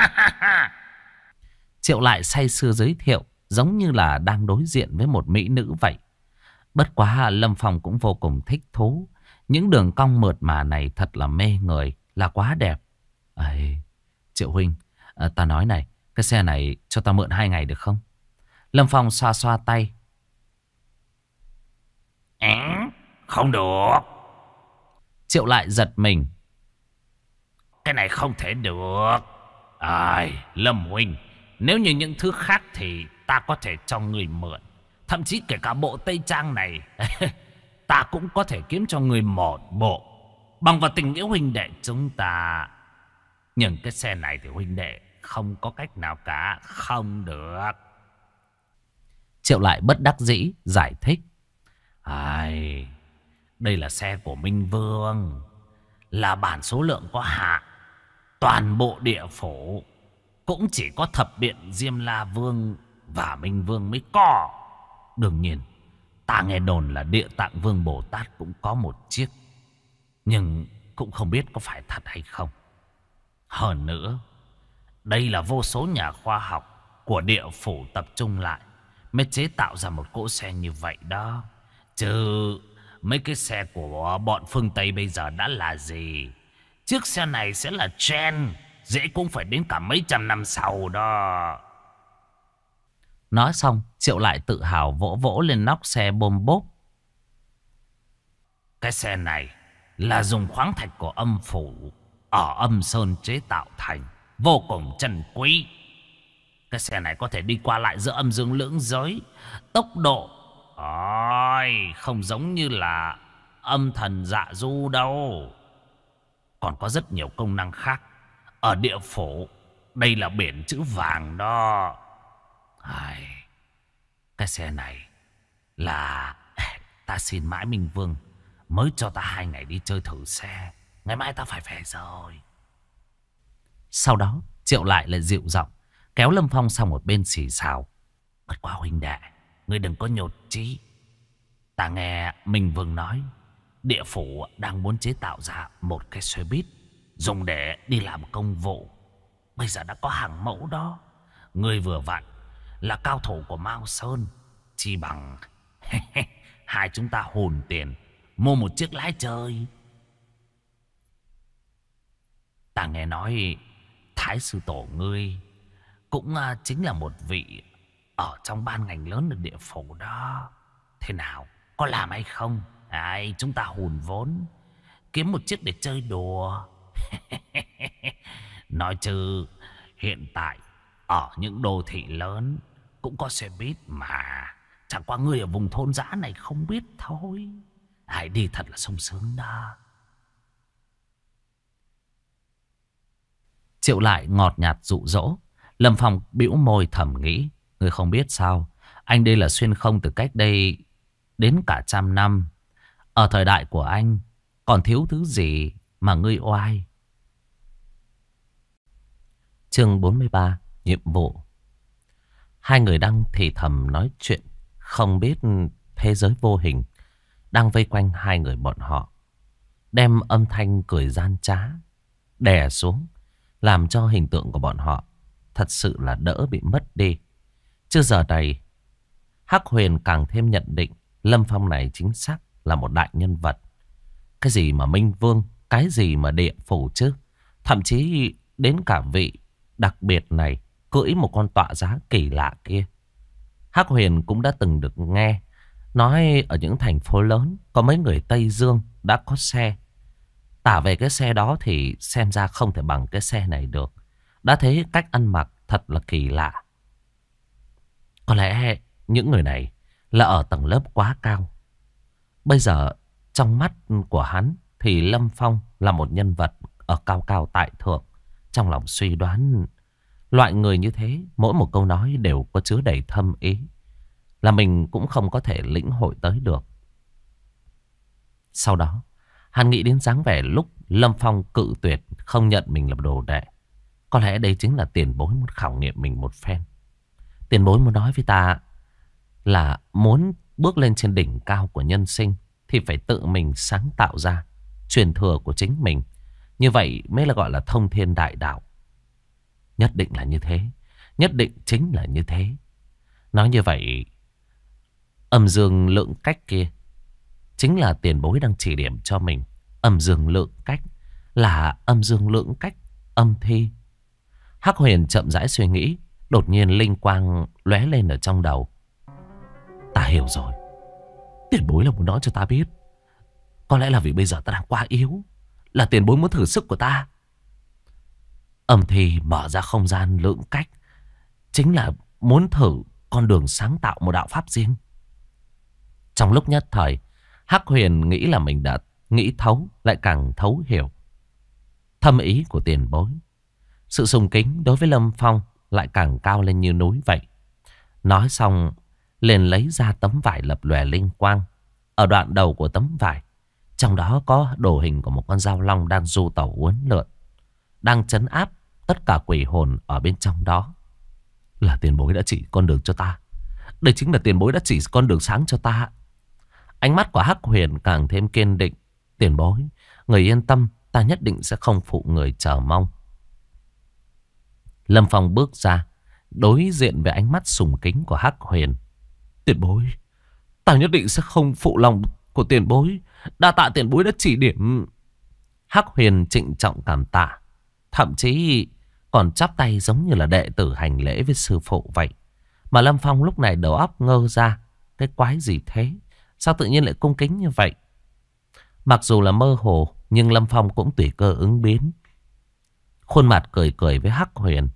S1: Triệu Lại say sưa giới thiệu, giống như là đang đối diện với một mỹ nữ vậy. Bất quá Lâm Phong cũng vô cùng thích thú. Những đường cong mượt mà này thật là mê người, là quá đẹp. Triệu huynh, ta nói này, cái xe này cho ta mượn 2 ngày được không? Lâm Phong xoa xoa tay.
S2: Không được.
S1: Triệu Lại giật mình.
S2: Cái này không thể được. Lâm huynh, nếu như những thứ khác thì ta có thể cho người mượn. Thậm chí kể cả bộ tây trang này ta cũng có thể kiếm cho người một bộ, bằng vào tình nghĩa huynh đệ chúng ta. Nhưng cái xe này thì huynh đệ không có cách nào cả. Không được.
S1: Triệu Lại bất đắc dĩ giải thích.
S2: Đây là xe của Minh Vương, là bản số lượng có hạn. Toàn bộ địa phủ cũng chỉ có Thập Điện Diêm La Vương và Minh Vương mới có. Đương nhiên, ta nghe đồn là Địa Tạng Vương Bồ Tát cũng có một chiếc, nhưng cũng không biết có phải thật hay không. Hơn nữa, đây là vô số nhà khoa học của địa phủ tập trung lại mới chế tạo ra một cỗ xe như vậy đó. Chứ mấy cái xe của bọn phương Tây bây giờ đã là gì? Chiếc xe này sẽ là trend, dễ cũng phải đến cả mấy trăm năm sau đó.
S1: Nói xong, Triệu Lại tự hào vỗ vỗ lên nóc xe bôm bốp.
S2: Cái xe này là dùng khoáng thạch của âm phủ ở Âm Sơn chế tạo thành, vô cùng trân quý. Cái xe này có thể đi qua lại giữa âm dương lưỡng giới. Tốc độ không giống như là âm thần dạ du đâu. Còn có rất nhiều công năng khác. Ở địa phủ, đây là biển chữ vàng đó. Cái xe này là ta xin mãi Minh Vương mới cho ta 2 ngày đi chơi thử xe. Ngày mai ta phải về rồi.
S1: Sau đó Triệu lại dịu giọng kéo Lâm Phong sang một bên xì xào.
S2: Bất quá huynh đệ, ngươi đừng có nhột chí. Ta nghe Minh Vương nói địa phủ đang muốn chế tạo ra một cái xe buýt dùng để đi làm công vụ. bây giờ đã có hàng mẫu đó. Ngươi vừa vặn là cao thủ của Mao Sơn, chỉ bằng hai chúng ta hùn tiền mua một chiếc lái chơi. Ta nghe nói Thái sư tổ ngươi cũng chính là một vị ở trong ban ngành lớn ở địa phủ đó. Thế nào, có làm hay không? Chúng ta hùn vốn kiếm một chiếc để chơi đùa. Nói chứ hiện tại ở những đô thị lớn cũng có xe buýt mà. Chẳng qua người ở vùng thôn dã này không biết thôi. Đi thật là sung sướng đó.
S1: Triệu Lại ngọt nhạt dụ dỗ. Lâm Phong bĩu môi thầm nghĩ, người không biết sao, anh đây là xuyên không từ cách đây đến cả 100 năm. Ở thời đại của anh còn thiếu thứ gì mà ngươi oai. Chương 43, nhiệm vụ. Hai người đang thì thầm nói chuyện, không biết thế giới vô hình đang vây quanh hai người bọn họ, đem âm thanh cười gian trá đè xuống, làm cho hình tượng của bọn họ thật sự là đỡ bị mất đi. Chứ giờ này Hắc Huyền càng thêm nhận định Lâm Phong này chính xác là một đại nhân vật. Cái gì mà Minh Vương, cái gì mà địa phủ chứ. Thậm chí đến cả vị đặc biệt này cưỡi một con tọa giá kỳ lạ kia. Hắc Huyền cũng đã từng được nghe nói ở những thành phố lớn có mấy người Tây Dương đã có xe. Tả về cái xe đó thì xem ra không thể bằng cái xe này được. Đã thấy cách ăn mặc thật là kỳ lạ. Có lẽ những người này là ở tầng lớp quá cao. Bây giờ trong mắt của hắn thì Lâm Phong là một nhân vật ở cao cao tại thượng. Trong lòng suy đoán loại người như thế, mỗi một câu nói đều có chứa đầy thâm ý, là mình cũng không có thể lĩnh hội tới được. Sau đó hắn nghĩ đến dáng vẻ lúc Lâm Phong cự tuyệt không nhận mình làm đồ đệ. Có lẽ đây chính là tiền bối muốn khảo nghiệm mình một phen. Tiền bối muốn nói với ta là muốn bước lên trên đỉnh cao của nhân sinh thì phải tự mình sáng tạo ra truyền thừa của chính mình. Như vậy mới là gọi là thông thiên đại đạo. Nhất định là như thế. Nhất định chính là như thế. Nói như vậy, âm dương lượng cách kia chính là tiền bối đang chỉ điểm cho mình. Âm dương lượng cách là âm dương lượng cách âm thi. Hắc Huyền chậm rãi suy nghĩ. Đột nhiên linh quang lóe lên ở trong đầu. Ta hiểu rồi. Tiền bối là muốn nói cho ta biết. Có lẽ là vì bây giờ ta đang quá yếu, là tiền bối muốn thử sức của ta. Âm thi mở ra không gian lượng cách chính là muốn thử con đường sáng tạo một đạo pháp riêng. Trong lúc nhất thời, Hắc Huyền nghĩ là mình đã nghĩ thấu, lại càng thấu hiểu thâm ý của tiền bối. Sự sùng kính đối với Lâm Phong lại càng cao lên như núi vậy. Nói xong, liền lấy ra tấm vải lập lòe linh quang. Ở đoạn đầu của tấm vải, trong đó có đồ hình của một con dao long đang du tẩu uốn lượn, đang trấn áp tất cả quỷ hồn ở bên trong đó. Là tiền bối đã chỉ con đường cho ta. Đây chính là tiền bối đã chỉ con đường sáng cho ta. Ánh mắt của Hắc Huyền càng thêm kiên định. Tiền bối, người yên tâm, ta nhất định sẽ không phụ người chờ mong. Lâm Phong bước ra, đối diện với ánh mắt sùng kính của Hắc Huyền. Tiền bối, ta nhất định sẽ không phụ lòng của tiền bối. Đa tạ tiền bối đã chỉ điểm. Hắc Huyền trịnh trọng cảm tạ, thậm chí còn chắp tay giống như là đệ tử hành lễ với sư phụ vậy. Mà Lâm Phong lúc này đầu óc ngơ ra. Cái quái gì thế? Sao tự nhiên lại cung kính như vậy? Mặc dù là mơ hồ, nhưng Lâm Phong cũng tùy cơ ứng biến. Khuôn mặt cười cười với Hắc Huyền.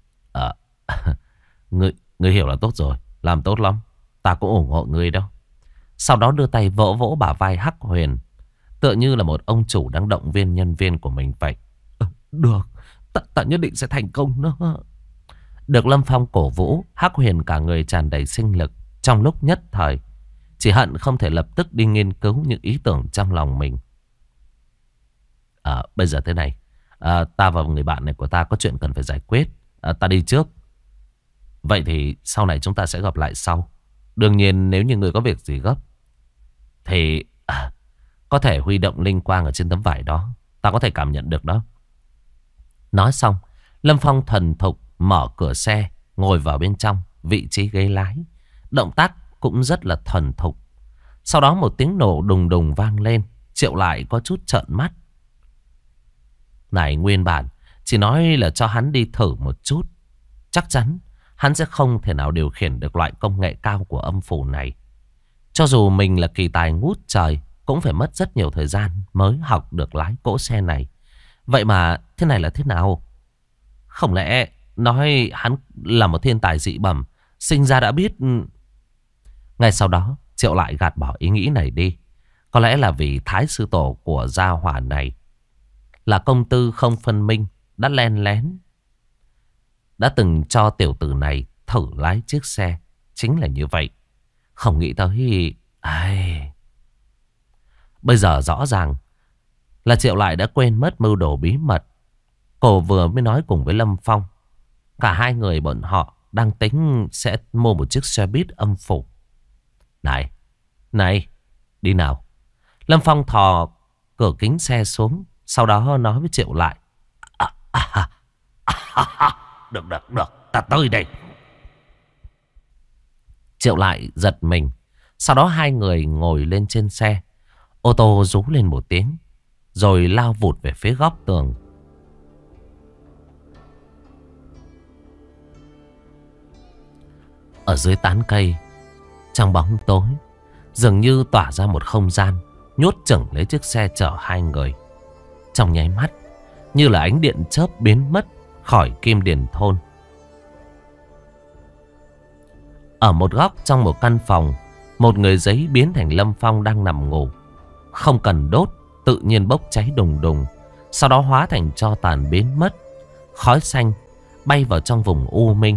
S1: Ngươi hiểu là tốt rồi. Làm tốt lắm. Ta cũng ủng hộ ngươi đâu. Sau đó đưa tay vỗ vỗ bả vai Hắc Huyền, tựa như là một ông chủ đang động viên nhân viên của mình vậy. Được, ta nhất định sẽ thành công nữa. Được Lâm Phong cổ vũ, Hắc Huyền cả người tràn đầy sinh lực. Trong lúc nhất thời, chỉ hận không thể lập tức đi nghiên cứu những ý tưởng trong lòng mình. Bây giờ thế này, ta và người bạn này của ta có chuyện cần phải giải quyết. Ta đi trước. Vậy thì sau này chúng ta sẽ gặp lại sau. Đương nhiên nếu như người có việc gì gấp thì có thể huy động linh quang ở trên tấm vải đó. Ta có thể cảm nhận được đó. Nói xong, Lâm Phong thuần thục mở cửa xe, ngồi vào bên trong, vị trí ghế lái. Động tác cũng rất là thuần thục. Sau đó một tiếng nổ đùng đùng vang lên. Triệu lại có chút trợn mắt. Này, nguyên bản chỉ nói là cho hắn đi thử một chút. Chắc chắn hắn sẽ không thể nào điều khiển được loại công nghệ cao của âm phủ này. Cho dù mình là kỳ tài ngút trời, cũng phải mất rất nhiều thời gian mới học được lái cỗ xe này. Vậy mà thế này là thế nào? Không lẽ nói hắn là một thiên tài dị bẩm, sinh ra đã biết? Ngay sau đó Triệu lại gạt bỏ ý nghĩ này đi. Có lẽ là vì thái sư tổ của gia hỏa này là công tư không phân minh, đã len lén, đã từng cho tiểu tử này thử lái chiếc xe. Chính là như vậy. Không nghĩ tới bây giờ rõ ràng là Triệu lại đã quên mất mưu đồ bí mật cô vừa mới nói cùng với Lâm Phong. Cả hai người bọn họ đang tính sẽ mua một chiếc xe buýt âm phủ. Này, đi nào. Lâm Phong thò cửa kính xe xuống, sau đó nói với Triệu lại.
S2: Được, ta tới đây.
S1: Triệu lại giật mình. Sau đó hai người ngồi lên trên xe. Ô tô rú lên một tiếng, rồi lao vụt về phía góc tường. Ở dưới tán cây, trong bóng tối, dường như tỏa ra một không gian nhốt chửng lấy chiếc xe chở hai người. Trong nháy mắt, như là ánh điện chớp biến mất khỏi Kim Điền thôn. Ở một góc trong một căn phòng, một người giấy biến thành Lâm Phong đang nằm ngủ. Không cần đốt, tự nhiên bốc cháy đùng đùng, sau đó hóa thành tro tàn biến mất. Khói xanh bay vào trong vùng u minh.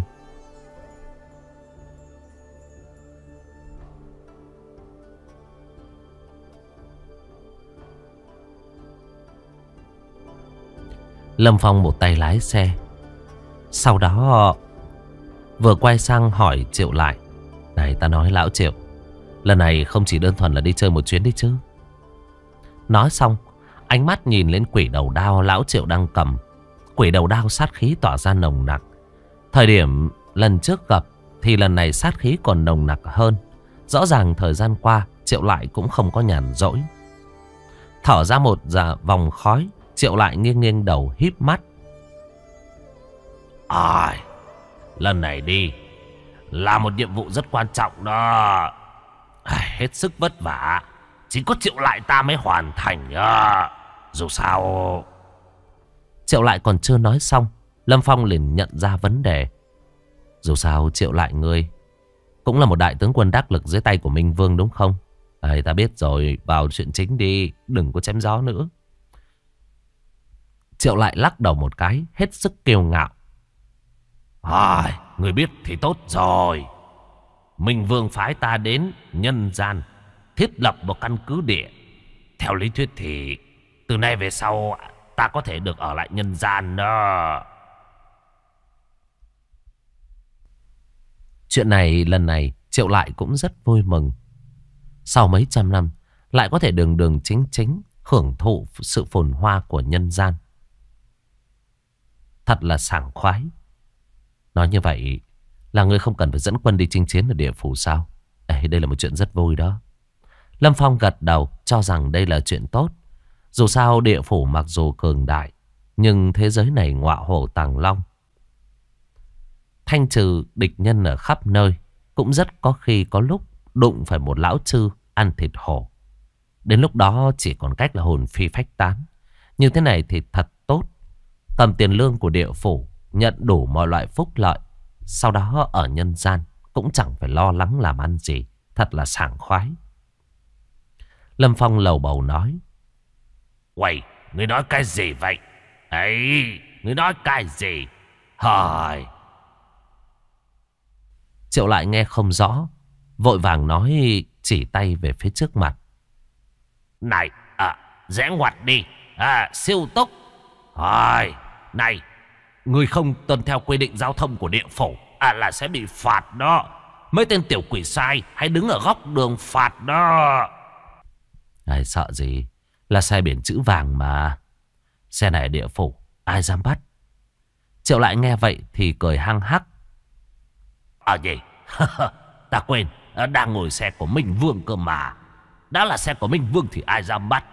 S1: Lâm Phong một tay lái xe, sau đó vừa quay sang hỏi Triệu lại. Này, ta nói lão Triệu, lần này không chỉ đơn thuần là đi chơi một chuyến đi chứ? Nói xong, ánh mắt nhìn lên quỷ đầu đao lão Triệu đang cầm. Quỷ đầu đao sát khí tỏa ra nồng nặc. Thời điểm lần trước gặp thì lần này sát khí còn nồng nặc hơn. Rõ ràng thời gian qua Triệu lại cũng không có nhàn rỗi. Thở ra một vòng khói, Triệu lại nghiêng nghiêng đầu híp mắt.
S2: Lần này đi là một nhiệm vụ rất quan trọng đó. Hết sức vất vả, chỉ có Triệu lại ta mới hoàn thành. Dù sao...
S1: Triệu lại còn chưa nói xong, Lâm Phong liền nhận ra vấn đề. Dù sao Triệu lại ngươi cũng là một đại tướng quân đắc lực dưới tay của Minh Vương đúng không? Ta biết rồi, vào chuyện chính đi, đừng có chém gió nữa. Triệu lại lắc đầu một cái, hết sức kiêu ngạo.
S2: Người biết thì tốt rồi. Minh Vương phái ta đến nhân gian thiết lập một căn cứ địa. Theo lý thuyết thì từ nay về sau ta có thể được ở lại nhân gian đó.
S1: Chuyện này lần này Triệu lại cũng rất vui mừng. Sau mấy trăm năm lại có thể đường đường chính chính hưởng thụ sự phồn hoa của nhân gian. Thật là sảng khoái. Nói như vậy là ngươi không cần phải dẫn quân đi chinh chiến ở địa phủ sao? Đây là một chuyện rất vui đó. Lâm Phong gật đầu cho rằng đây là chuyện tốt. Dù sao địa phủ mặc dù cường đại, nhưng thế giới này ngọa hổ tàng long, thanh trừ địch nhân ở khắp nơi. Cũng rất có khi có lúc đụng phải một lão trư ăn thịt hổ. Đến lúc đó chỉ còn cách là hồn phi phách tán. Như thế này thì thật tốt. Cầm tiền lương của địa phủ, nhận đủ mọi loại phúc lợi, sau đó ở nhân gian cũng chẳng phải lo lắng làm ăn gì. Thật là sảng khoái. Lâm Phong lầu bầu nói.
S2: Uầy, ngươi nói cái gì vậy? Ngươi nói cái gì?
S1: Triệu lại nghe không rõ, vội vàng nói, chỉ tay về phía trước mặt.
S2: Này, rẽ ngoặt đi, siêu tốc. Này, ngươi không tuân theo quy định giao thông của địa phủ là sẽ bị phạt đó. Mấy tên tiểu quỷ sai hay đứng ở góc đường phạt đó.
S1: Sợ gì, là xe biển chữ vàng mà. Xe này ở địa phủ, ai dám bắt. Triệu Lại nghe vậy thì cười hăng hắc.
S2: Gì? Ta quên, đang ngồi xe của Minh Vương cơ mà. Đã là xe của Minh Vương thì ai dám bắt.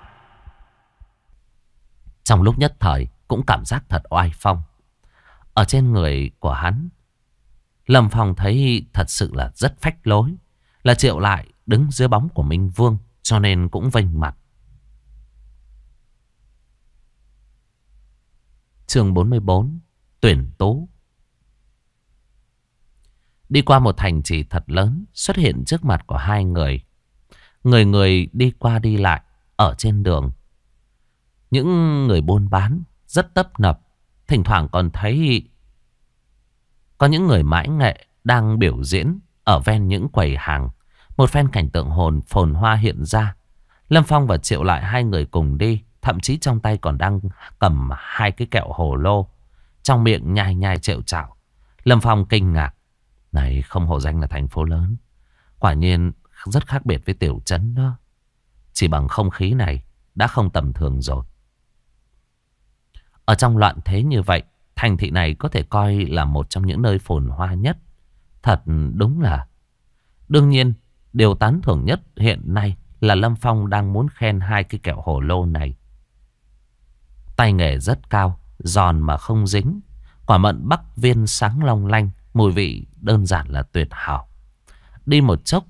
S1: Trong lúc nhất thời cũng cảm giác thật oai phong. Ở trên người của hắn, Lâm Phong thấy thật sự là rất phách lối. Là Triệu Lại đứng dưới bóng của Minh Vương, cho nên cũng vênh mặt. Chương 44, tuyển tú. Đi qua một thành trì thật lớn, xuất hiện trước mặt của hai người. Người người đi qua đi lại ở trên đường. Những người buôn bán rất tấp nập. Thỉnh thoảng còn thấy có những người mãi nghệ đang biểu diễn ở ven những quầy hàng. Một phen cảnh tượng phồn hoa hiện ra. Lâm Phong và Triệu Lại hai người cùng đi. Thậm chí trong tay còn đang cầm hai cái kẹo hồ lô, trong miệng nhai nhai trệu trạo. Lâm Phong kinh ngạc. Này không hổ danh là thành phố lớn, quả nhiên rất khác biệt với tiểu trấn đó. Chỉ bằng không khí này đã không tầm thường rồi. Ở trong loạn thế như vậy, thành thị này có thể coi là một trong những nơi phồn hoa nhất. Thật đúng là. Đương nhiên, điều tán thưởng nhất hiện nay là Lâm Phong đang muốn khen hai cái kẹo hồ lô này. Tay nghề rất cao, giòn mà không dính. Quả mận Bắc Viên sáng long lanh, mùi vị đơn giản là tuyệt hảo. Đi một chốc,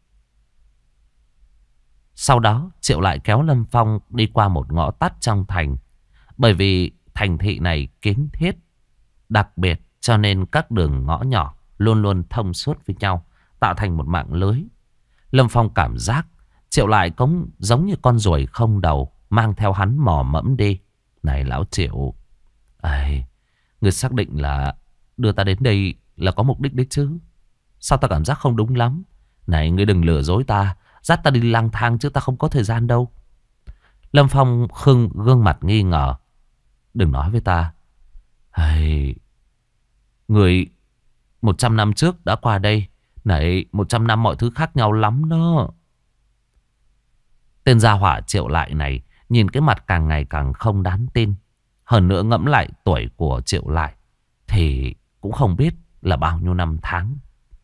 S1: sau đó Triệu Lại kéo Lâm Phong đi qua một ngõ tắt trong thành. Bởi vì thành thị này kín thiết, đặc biệt cho nên các đường ngõ nhỏ luôn luôn thông suốt với nhau, tạo thành một mạng lưới. Lâm Phong cảm giác Triệu Lại cũng giống như con ruồi không đầu, mang theo hắn mò mẫm đi. Này lão Triệu, người xác định là đưa ta đến đây là có mục đích đấy chứ? Sao ta cảm giác không đúng lắm? Này ngươi đừng lừa dối ta, dắt ta đi lang thang chứ ta không có thời gian đâu. Lâm Phong gương mặt nghi ngờ. Đừng nói với ta. Người 100 năm trước đã qua đây. Này 100 năm mọi thứ khác nhau lắm đó. Tên gia hỏa Triệu Lại này nhìn cái mặt càng ngày càng không đáng tin. Hơn nữa ngẫm lại tuổi của Triệu Lại thì cũng không biết là bao nhiêu năm tháng.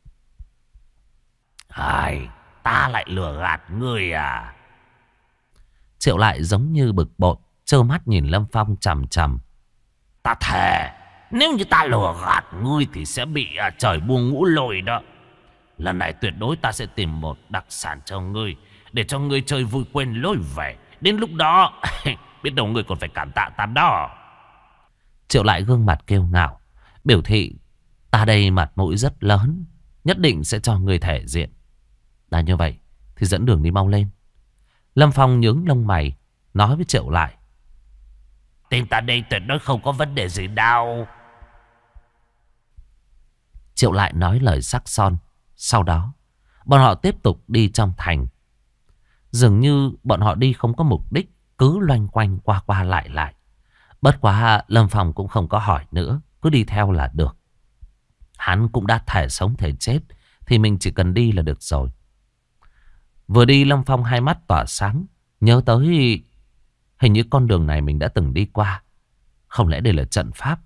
S2: Ta lại lừa gạt ngươi à?
S1: Triệu Lại giống như bực bội, trơ mắt nhìn Lâm Phong chằm chằm.
S2: Ta thề, nếu như ta lừa gạt ngươi thì sẽ bị trời buông ngũ lôi đó. Lần này tuyệt đối ta sẽ tìm một đặc sản cho ngươi, để cho ngươi chơi vui quên lối về. Đến lúc đó biết đâu ngươi còn phải cảm tạ ta đó.
S1: Triệu Lại gương mặt kiêu ngạo, biểu thị ta đây mặt mũi rất lớn, nhất định sẽ cho ngươi thể diện. Đã như vậy thì dẫn đường đi mau lên. Lâm Phong nhướng lông mày, nói với Triệu Lại.
S2: Tên ta đây tuyệt đối không có vấn đề gì đâu.
S1: Triệu Lại nói lời sắc son. Sau đó bọn họ tiếp tục đi trong thành. Dường như bọn họ đi không có mục đích, cứ loanh quanh qua qua lại lại. Bất quá Lâm Phong cũng không có hỏi nữa, cứ đi theo là được. Hắn cũng đã thể sống thể chết, thì mình chỉ cần đi là được rồi. Vừa đi Lâm Phong hai mắt tỏa sáng, nhớ tới hình như con đường này mình đã từng đi qua. Không lẽ đây là trận pháp?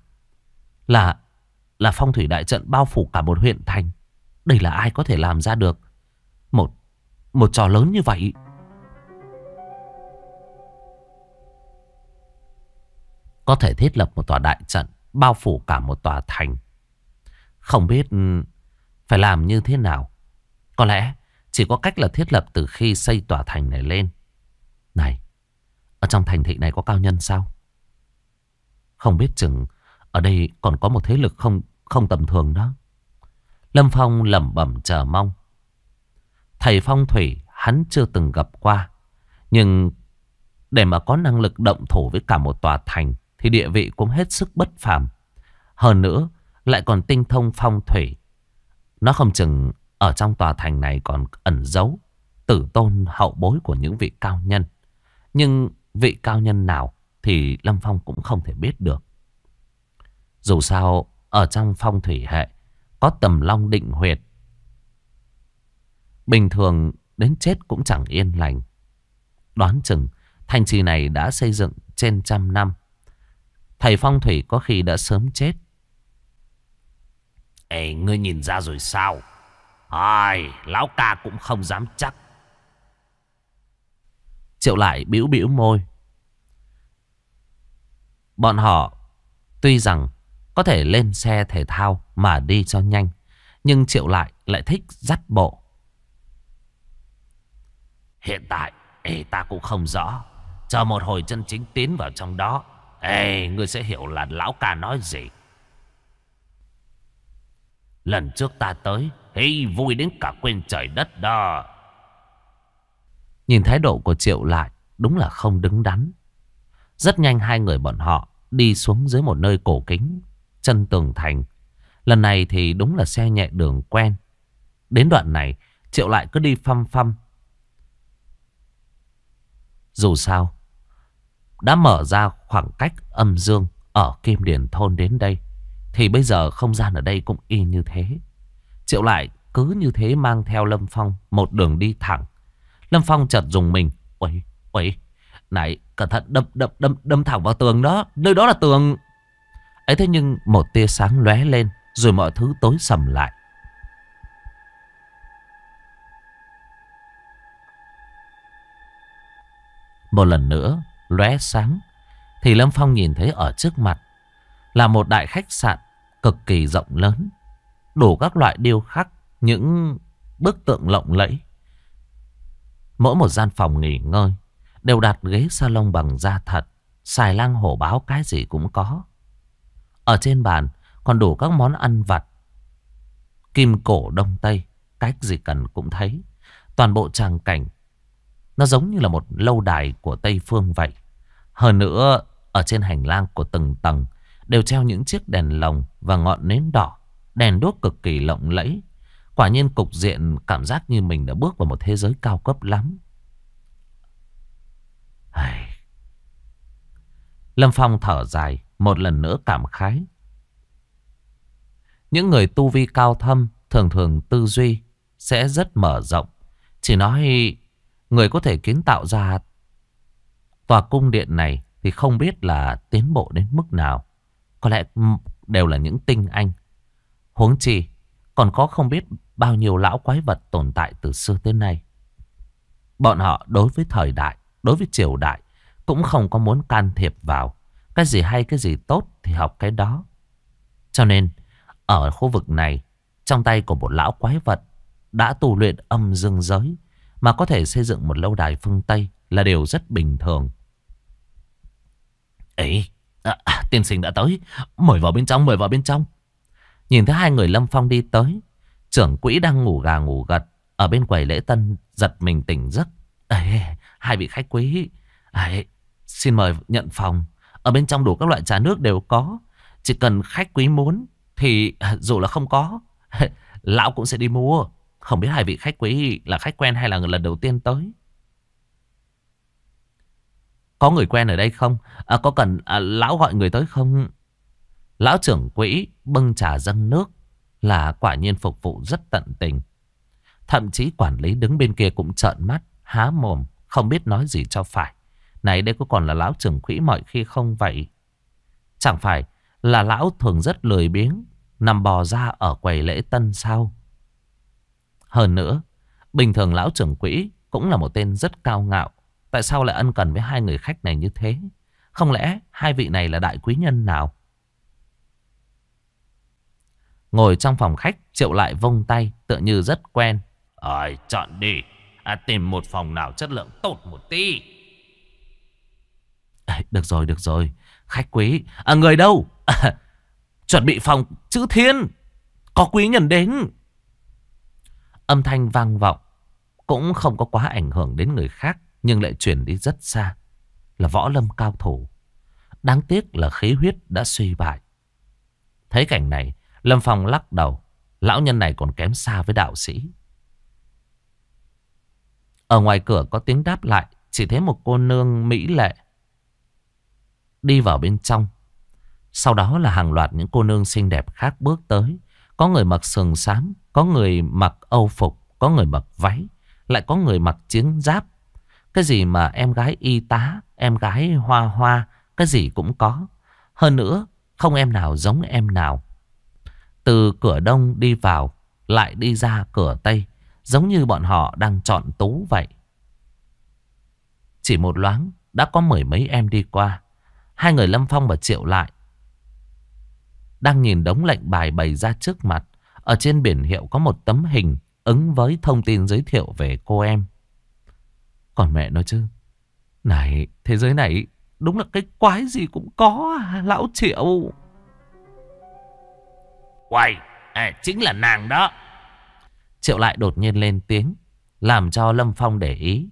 S1: Là phong thủy đại trận bao phủ cả một huyện thành. Đây là ai có thể làm ra được một trò lớn như vậy? Có thể thiết lập một tòa đại trận bao phủ cả một tòa thành. Không biết phải làm như thế nào. Có lẽ chỉ có cách là thiết lập từ khi xây tòa thành này lên. Này, ở trong thành thị này có cao nhân sao? Không biết chừng ở đây còn có một thế lực không tầm thường đó. Lâm Phong lẩm bẩm chờ mong. Thầy phong thủy hắn chưa từng gặp qua. Nhưng để mà có năng lực động thủ với cả một tòa thành thì địa vị cũng hết sức bất phàm. Hơn nữa lại còn tinh thông phong thủy. Nó không chừng ở trong tòa thành này còn ẩn giấu tử tôn hậu bối của những vị cao nhân. Nhưng vị cao nhân nào thì Lâm Phong cũng không thể biết được. Dù sao ở trong phong thủy hệ có Tầm Long định huyệt, bình thường đến chết cũng chẳng yên lành. Đoán chừng thành trì này đã xây dựng trên 100 năm. Thầy phong thủy có khi đã sớm chết,
S2: Ê, ngươi nhìn ra rồi sao? Ai, lão ca cũng không dám chắc.
S1: Triệu Lại bĩu bĩu môi. Bọn họ tuy rằng có thể lên xe thể thao mà đi cho nhanh, nhưng Triệu lại thích dắt bộ.
S2: Hiện tại, ta cũng không rõ. Chờ một hồi chân chính tiến vào trong đó, ngươi sẽ hiểu là lão ca nói gì. Lần trước ta tới, vui đến cả quên trời đất đó.
S1: Nhìn thái độ của Triệu Lại đúng là không đứng đắn. Rất nhanh hai người bọn họ đi xuống dưới một nơi cổ kính chân tường thành. Lần này thì đúng là xe nhẹ đường quen. Đến đoạn này Triệu Lại cứ đi phăm phăm. Dù sao đã mở ra khoảng cách âm dương ở Kim Điền Thôn đến đây, thì bây giờ không gian ở đây cũng y như thế. Triệu Lại cứ như thế mang theo Lâm Phong một đường đi thẳng. Lâm Phong chợt dùng mình. Ôi, này, cẩn thận, đâm thẳng vào tường đó. Nơi đó là tường. Ấy thế nhưng một tia sáng lóe lên, rồi mọi thứ tối sầm lại. Một lần nữa lóe sáng, thì Lâm Phong nhìn thấy ở trước mặt là một đại khách sạn cực kỳ rộng lớn, đủ các loại điêu khắc, những bức tượng lộng lẫy. Mỗi một gian phòng nghỉ ngơi đều đặt ghế salon bằng da thật, xài lang hổ báo cái gì cũng có. Ở trên bàn còn đủ các món ăn vặt, kim cổ đông tây, cách gì cần cũng thấy. Toàn bộ tràng cảnh nó giống như là một lâu đài của Tây Phương vậy. Hơn nữa, ở trên hành lang của từng tầng đều treo những chiếc đèn lồng và ngọn nến đỏ, đèn đuốc cực kỳ lộng lẫy. Quả nhiên cục diện cảm giác như mình đã bước vào một thế giới cao cấp lắm. Lâm Phong thở dài, một lần nữa cảm khái. Những người tu vi cao thâm thường thường tư duy sẽ rất mở rộng. Chỉ nói người có thể kiến tạo ra tòa cung điện này thì không biết là tiến bộ đến mức nào. Có lẽ đều là những tinh anh. Huống chi còn có không biết bao nhiêu lão quái vật tồn tại từ xưa tới nay. Bọn họ đối với thời đại, đối với triều đại cũng không có muốn can thiệp vào. Cái gì hay, cái gì tốt thì học cái đó. Cho nên ở khu vực này, trong tay của một lão quái vật đã tu luyện âm dương giới mà có thể xây dựng một lâu đài phương Tây là điều rất bình thường.
S2: Tiên sinh đã tới. Mời vào bên trong, mời vào bên trong.
S1: Nhìn thấy hai người Lâm Phong đi tới, trưởng quỹ đang ngủ gà ngủ gật ở bên quầy lễ tân giật mình tỉnh giấc. Hai vị khách quý, xin mời nhận phòng. Ở bên trong đủ các loại trà nước đều có. Chỉ cần khách quý muốn thì dù là không có, lão cũng sẽ đi mua. Không biết hai vị khách quý là khách quen hay là người lần đầu tiên tới? Có người quen ở đây không? Có cần lão gọi người tới không? Lão trưởng quỹ bưng trà dâng nước là quả nhiên phục vụ rất tận tình. Thậm chí quản lý đứng bên kia cũng trợn mắt, há mồm, không biết nói gì cho phải. Này đây có còn là lão trưởng quỹ mọi khi không vậy? Chẳng phải là lão thường rất lười biếng, nằm bò ra ở quầy lễ tân sao? Hơn nữa, bình thường lão trưởng quỹ cũng là một tên rất cao ngạo. Tại sao lại ân cần với hai người khách này như thế? Không lẽ hai vị này là đại quý nhân nào? Ngồi trong phòng khách, Triệu lại vung tay tựa như rất quen.
S2: Chọn đi. Tìm một phòng nào chất lượng tốt một tí.
S1: Được rồi. Khách quý. Người đâu? Chuẩn bị phòng chữ thiên. Có quý nhân đến. Âm thanh vang vọng, cũng không có quá ảnh hưởng đến người khác, nhưng lại truyền đi rất xa. Là võ lâm cao thủ. Đáng tiếc là khí huyết đã suy bại. Thấy cảnh này, Lâm Phong lắc đầu. Lão nhân này còn kém xa với đạo sĩ. Ở ngoài cửa có tiếng đáp lại. Chỉ thấy một cô nương mỹ lệ đi vào bên trong. Sau đó là hàng loạt những cô nương xinh đẹp khác bước tới. Có người mặc sườn xám, có người mặc âu phục, có người mặc váy, lại có người mặc chiến giáp. Cái gì mà em gái y tá, em gái hoa hoa, cái gì cũng có. Hơn nữa, không em nào giống em nào. từ cửa đông đi vào, lại đi ra cửa tây, giống như bọn họ đang chọn tú vậy. Chỉ một loáng đã có mười mấy em đi qua. Hai người Lâm Phong và Triệu Lại đang nhìn đống lệnh bài bày ra trước mặt. Ở trên biển hiệu có một tấm hình ứng với thông tin giới thiệu về cô em. Còn mẹ nói chứ, này, thế giới này đúng là cái quái gì cũng có à, lão Triệu.
S2: Uầy, chính là nàng đó.
S1: Triệu Lại đột nhiên lên tiếng, làm cho Lâm Phong để ý.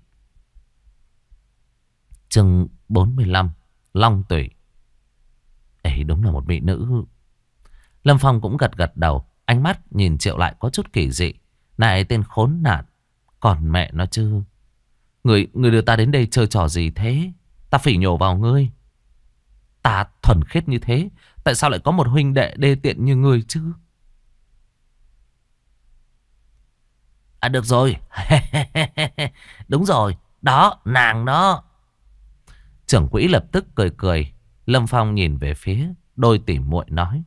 S1: Chương 45, Long Tủy. Ấy đúng là một mỹ nữ. Lâm Phong cũng gật gật đầu, ánh mắt nhìn Triệu Lại có chút kỳ dị. Này tên khốn nạn, còn mẹ nó chứ. Người đưa ta đến đây chơi trò gì thế? Ta phỉ nhổ vào ngươi. Ta thuần khiết như thế, tại sao lại có một huynh đệ đê tiện như ngươi chứ?
S2: À được rồi. Đúng rồi, đó, nàng đó.
S1: Trưởng quỹ lập tức cười cười. Lâm Phong nhìn về phía đôi tỷ muội nói.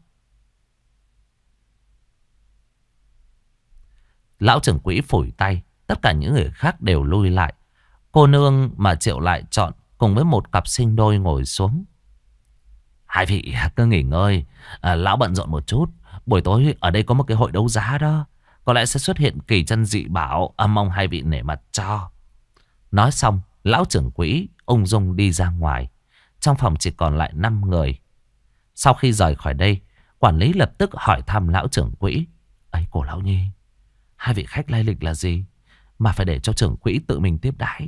S1: Lão trưởng quỹ phủi tay, tất cả những người khác đều lui lại. Cô nương mà Triệu Lại chọn cùng với một cặp sinh đôi ngồi xuống. Hai vị cứ nghỉ ngơi, lão bận rộn một chút. Buổi tối ở đây có một cái hội đấu giá đó, có lẽ sẽ xuất hiện kỳ chân dị bảo, mong hai vị nể mặt cho. Nói xong, lão trưởng quỹ ung dung đi ra ngoài. Trong phòng chỉ còn lại 5 người. Sau khi rời khỏi đây, quản lý lập tức hỏi thăm lão trưởng quỹ. Ấy cổ lão nhi, hai vị khách lai lịch là gì mà phải để cho trưởng quỹ tự mình tiếp đãi?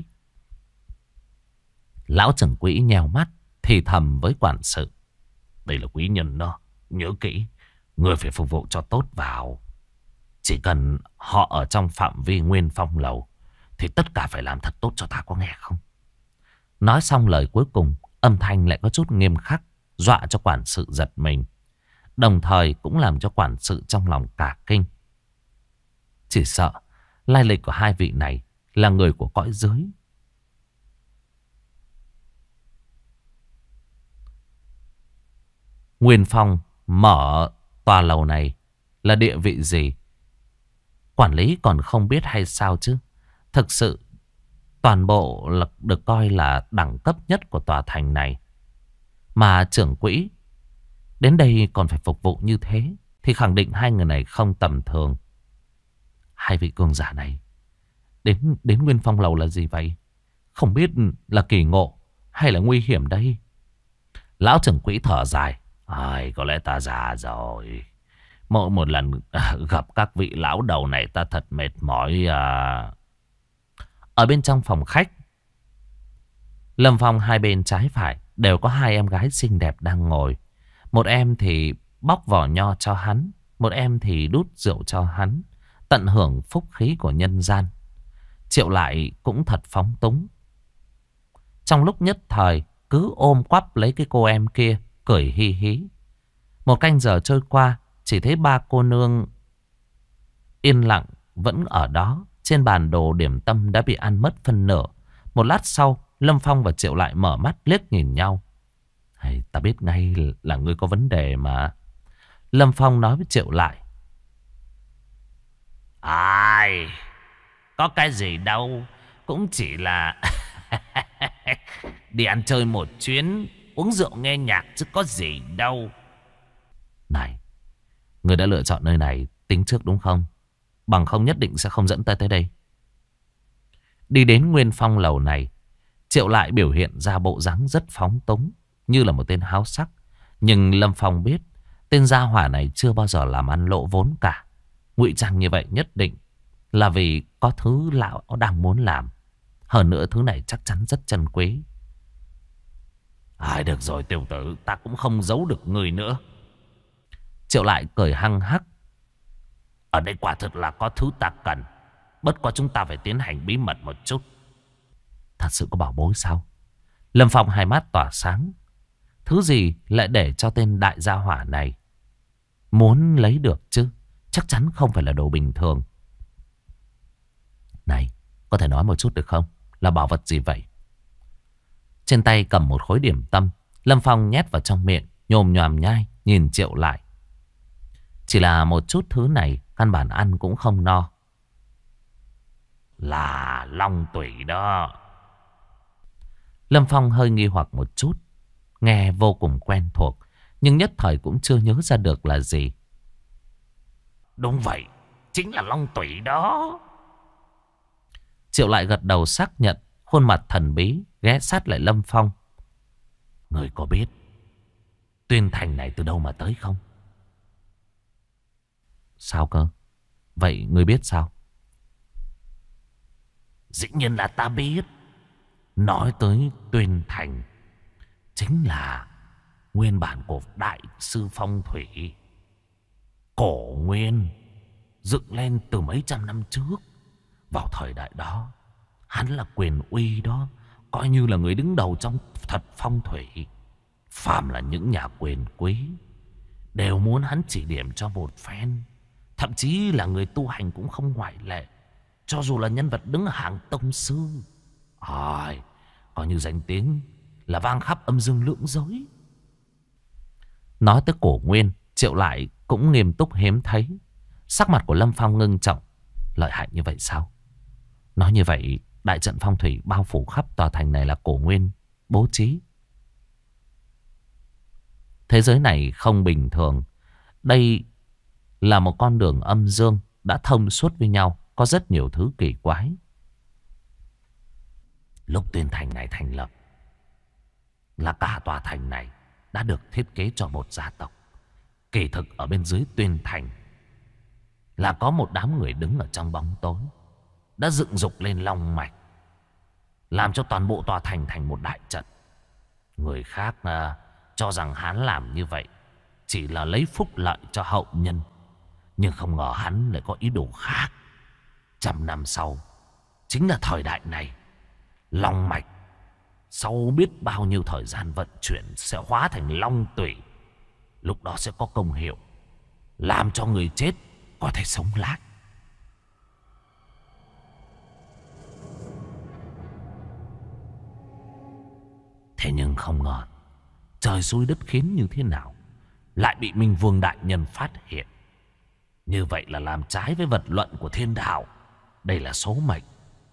S1: Lão trưởng quỹ nhèo mắt thì thầm với quản sự.
S2: Đây là quý nhân đó, nhớ kỹ, người phải phục vụ cho tốt vào. Chỉ cần họ ở trong phạm vi Nguyên Phong lầu thì tất cả phải làm thật tốt cho ta, có nghe không?
S1: Nói xong lời cuối cùng, âm thanh lại có chút nghiêm khắc, dọa cho quản sự giật mình. Đồng thời cũng làm cho quản sự trong lòng cả kinh. Chỉ sợ lai lịch của hai vị này là người của cõi dưới. Nguyên Phong mở tòa lầu này là địa vị gì? Quản lý còn không biết hay sao chứ? Thực sự toàn bộ là được coi là đẳng cấp nhất của tòa thành này. Mà trưởng quỹ đến đây còn phải phục vụ như thế, thì khẳng định hai người này không tầm thường. Hai vị cường giả này đến Nguyên Phong lầu là gì vậy? Không biết là kỳ ngộ hay là nguy hiểm đây? Lão trưởng quỹ thở dài.
S2: Có lẽ ta già rồi. Mỗi một lần gặp các vị lão đầu này ta thật mệt mỏi.
S1: Ở bên trong phòng khách, Lâm Phong hai bên trái phải đều có hai em gái xinh đẹp đang ngồi. Một em thì bóc vỏ nho cho hắn, một em thì đút rượu cho hắn, tận hưởng phúc khí của nhân gian. Triệu Lại cũng thật phóng túng. Trong lúc nhất thời cứ ôm quắp lấy cái cô em kia, cười hi hí. Một canh giờ trôi qua, chỉ thấy ba cô nương yên lặng vẫn ở đó. Trên bàn đồ điểm tâm đã bị ăn mất phân nửa. Một lát sau, Lâm Phong và Triệu Lại mở mắt liếc nhìn nhau. Ta biết ngay là ngươi có vấn đề mà. Lâm Phong nói với Triệu Lại.
S2: Có cái gì đâu, cũng chỉ là đi ăn chơi một chuyến, uống rượu nghe nhạc chứ có gì đâu.
S1: Này, ngươi đã lựa chọn nơi này tính trước đúng không? Bằng không nhất định sẽ không dẫn ta tới đây. Đi đến Nguyên Phong lầu này, Triệu Lại biểu hiện ra bộ dáng rất phóng túng, như là một tên háo sắc. Nhưng Lâm Phong biết tên gia hỏa này chưa bao giờ làm ăn lỗ vốn cả. Ngụy trang như vậy nhất định là vì có thứ lão đang muốn làm. Hơn nữa thứ này chắc chắn rất chân quý.
S2: Được rồi tiểu tử, ta cũng không giấu được người nữa.
S1: Triệu Lại cười hăng hắc.
S2: Ở đây quả thực là có thứ ta cần. Bất quá chúng ta phải tiến hành bí mật một chút.
S1: Thật sự có bảo bối sao? Lâm Phong hai mắt tỏa sáng. Thứ gì lại để cho tên đại gia hỏa này muốn lấy được chứ? Chắc chắn không phải là đồ bình thường. Này, có thể nói một chút được không? Là bảo vật gì vậy? Trên tay cầm một khối điểm tâm. Lâm Phong nhét vào trong miệng, nhồm nhòm nhai, nhìn Triệu Lại. Chỉ là một chút thứ này căn bản ăn cũng không no.
S2: Là long tủy đó.
S1: Lâm Phong hơi nghi hoặc một chút. Nghe vô cùng quen thuộc, nhưng nhất thời cũng chưa nhớ ra được là gì.
S2: Đúng vậy, chính là long tủy đó.
S1: Triệu lại gật đầu xác nhận, khuôn mặt thần bí ghé sát lại Lâm Phong.
S2: Người có biết Tuyên Thành này từ đâu mà tới không?
S1: Sao cơ? Vậy ngươi biết sao?
S2: Dĩ nhiên là ta biết. Nói tới Tuyên Thành, chính là nguyên bản của Đại sư Phong Thủy. Cổ nguyên, dựng lên từ mấy trăm năm trước. Vào thời đại đó, hắn là quyền uy đó, coi như là người đứng đầu trong thật phong thủy. Phàm là những nhà quyền quý đều muốn hắn chỉ điểm cho một phen. Thậm chí là người tu hành cũng không ngoại lệ. Cho dù là nhân vật đứng ở hàng tông sư, coi như danh tiếng là vang khắp âm dương lưỡng giới.
S1: Nói tới cổ nguyên, Triệu lại cũng nghiêm túc hiếm thấy. Sắc mặt của Lâm Phong ngưng trọng. Lợi hại như vậy sao? Nói như vậy, đại trận phong thủy bao phủ khắp tòa thành này là cổ nguyên bố trí. Thế giới này không bình thường. Đây là một con đường âm dương đã thông suốt với nhau. Có rất nhiều thứ kỳ quái.
S2: Lúc Tuyên Thành này thành lập, là cả tòa thành này đã được thiết kế cho một gia tộc. Kỳ thực ở bên dưới Tuyên Thành là có một đám người đứng ở trong bóng tối, đã dựng dục lên long mạch, làm cho toàn bộ tòa thành thành một đại trận. Người khác cho rằng hắn làm như vậy chỉ là lấy phúc lợi cho hậu nhân, nhưng không ngờ hắn lại có ý đồ khác. Trăm năm sau, chính là thời đại này, long mạch sau biết bao nhiêu thời gian vận chuyển sẽ hóa thành long tủy. Lúc đó sẽ có công hiệu làm cho người chết có thể sống lại. Thế nhưng không ngờ trời xui đất khiến như thế nào lại bị Minh Vương đại nhân phát hiện. Như vậy là làm trái với vật luận của thiên đạo. Đây là số mệnh.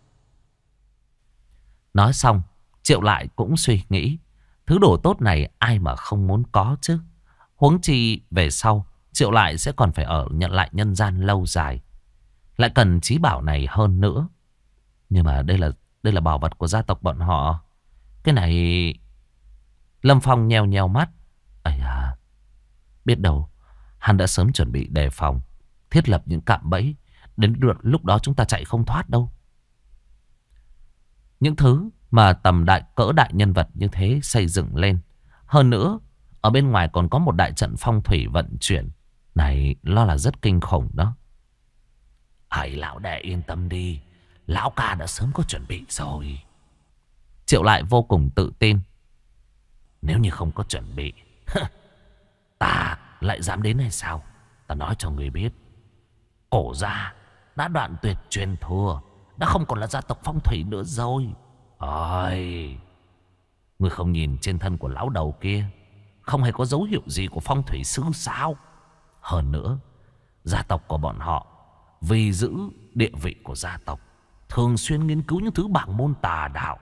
S1: Nói xong, Triệu lại cũng suy nghĩ, thứ đồ tốt này ai mà không muốn có chứ. Huống chi về sau, Triệu lại sẽ còn phải nhận lại nhân gian lâu dài, lại cần trí bảo này hơn nữa. Nhưng mà đây là bảo vật của gia tộc bọn họ. Cái này... Lâm Phong nheo nheo mắt. Ây à, biết đâu hắn đã sớm chuẩn bị đề phòng, thiết lập những cạm bẫy, đến lúc đó chúng ta chạy không thoát đâu. Những thứ mà tầm cỡ đại nhân vật như thế xây dựng lên, hơn nữa ở bên ngoài còn có một đại trận phong thủy vận chuyển này, lo là rất kinh khủng đó.
S2: Hãy lão đệ yên tâm đi, lão ca đã sớm có chuẩn bị rồi.
S1: Triệu lại vô cùng tự tin.
S2: Nếu như không có chuẩn bị, ta lại dám đến hay sao? Ta nói cho người biết, cổ gia đã đoạn tuyệt truyền thừa, đã không còn là gia tộc phong thủy nữa rồi. Ôi, ngươi không nhìn trên thân của lão đầu kia không hề có dấu hiệu gì của phong thủy sư sao? Hơn nữa, gia tộc của bọn họ vì giữ địa vị của gia tộc, thường xuyên nghiên cứu những thứ bảng môn tà đạo.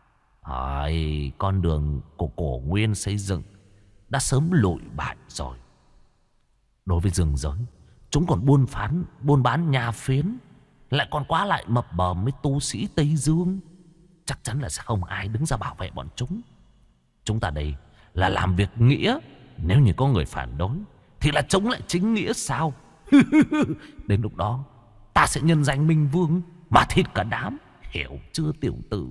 S2: Con đường của cổ nguyên xây dựng đã sớm lụi bại rồi. Đối với rừng giới, chúng còn buôn bán nha phiến, lại còn quá lại mập bờm với tu sĩ Tây Dương. Chắc chắn là sẽ không ai đứng ra bảo vệ bọn chúng. Chúng ta đây là làm việc nghĩa. Nếu như có người phản đối thì là chống lại chính nghĩa sao? Đến lúc đó ta sẽ nhân danh Minh Vương mà thịt cả đám. Hiểu chưa tiểu tử?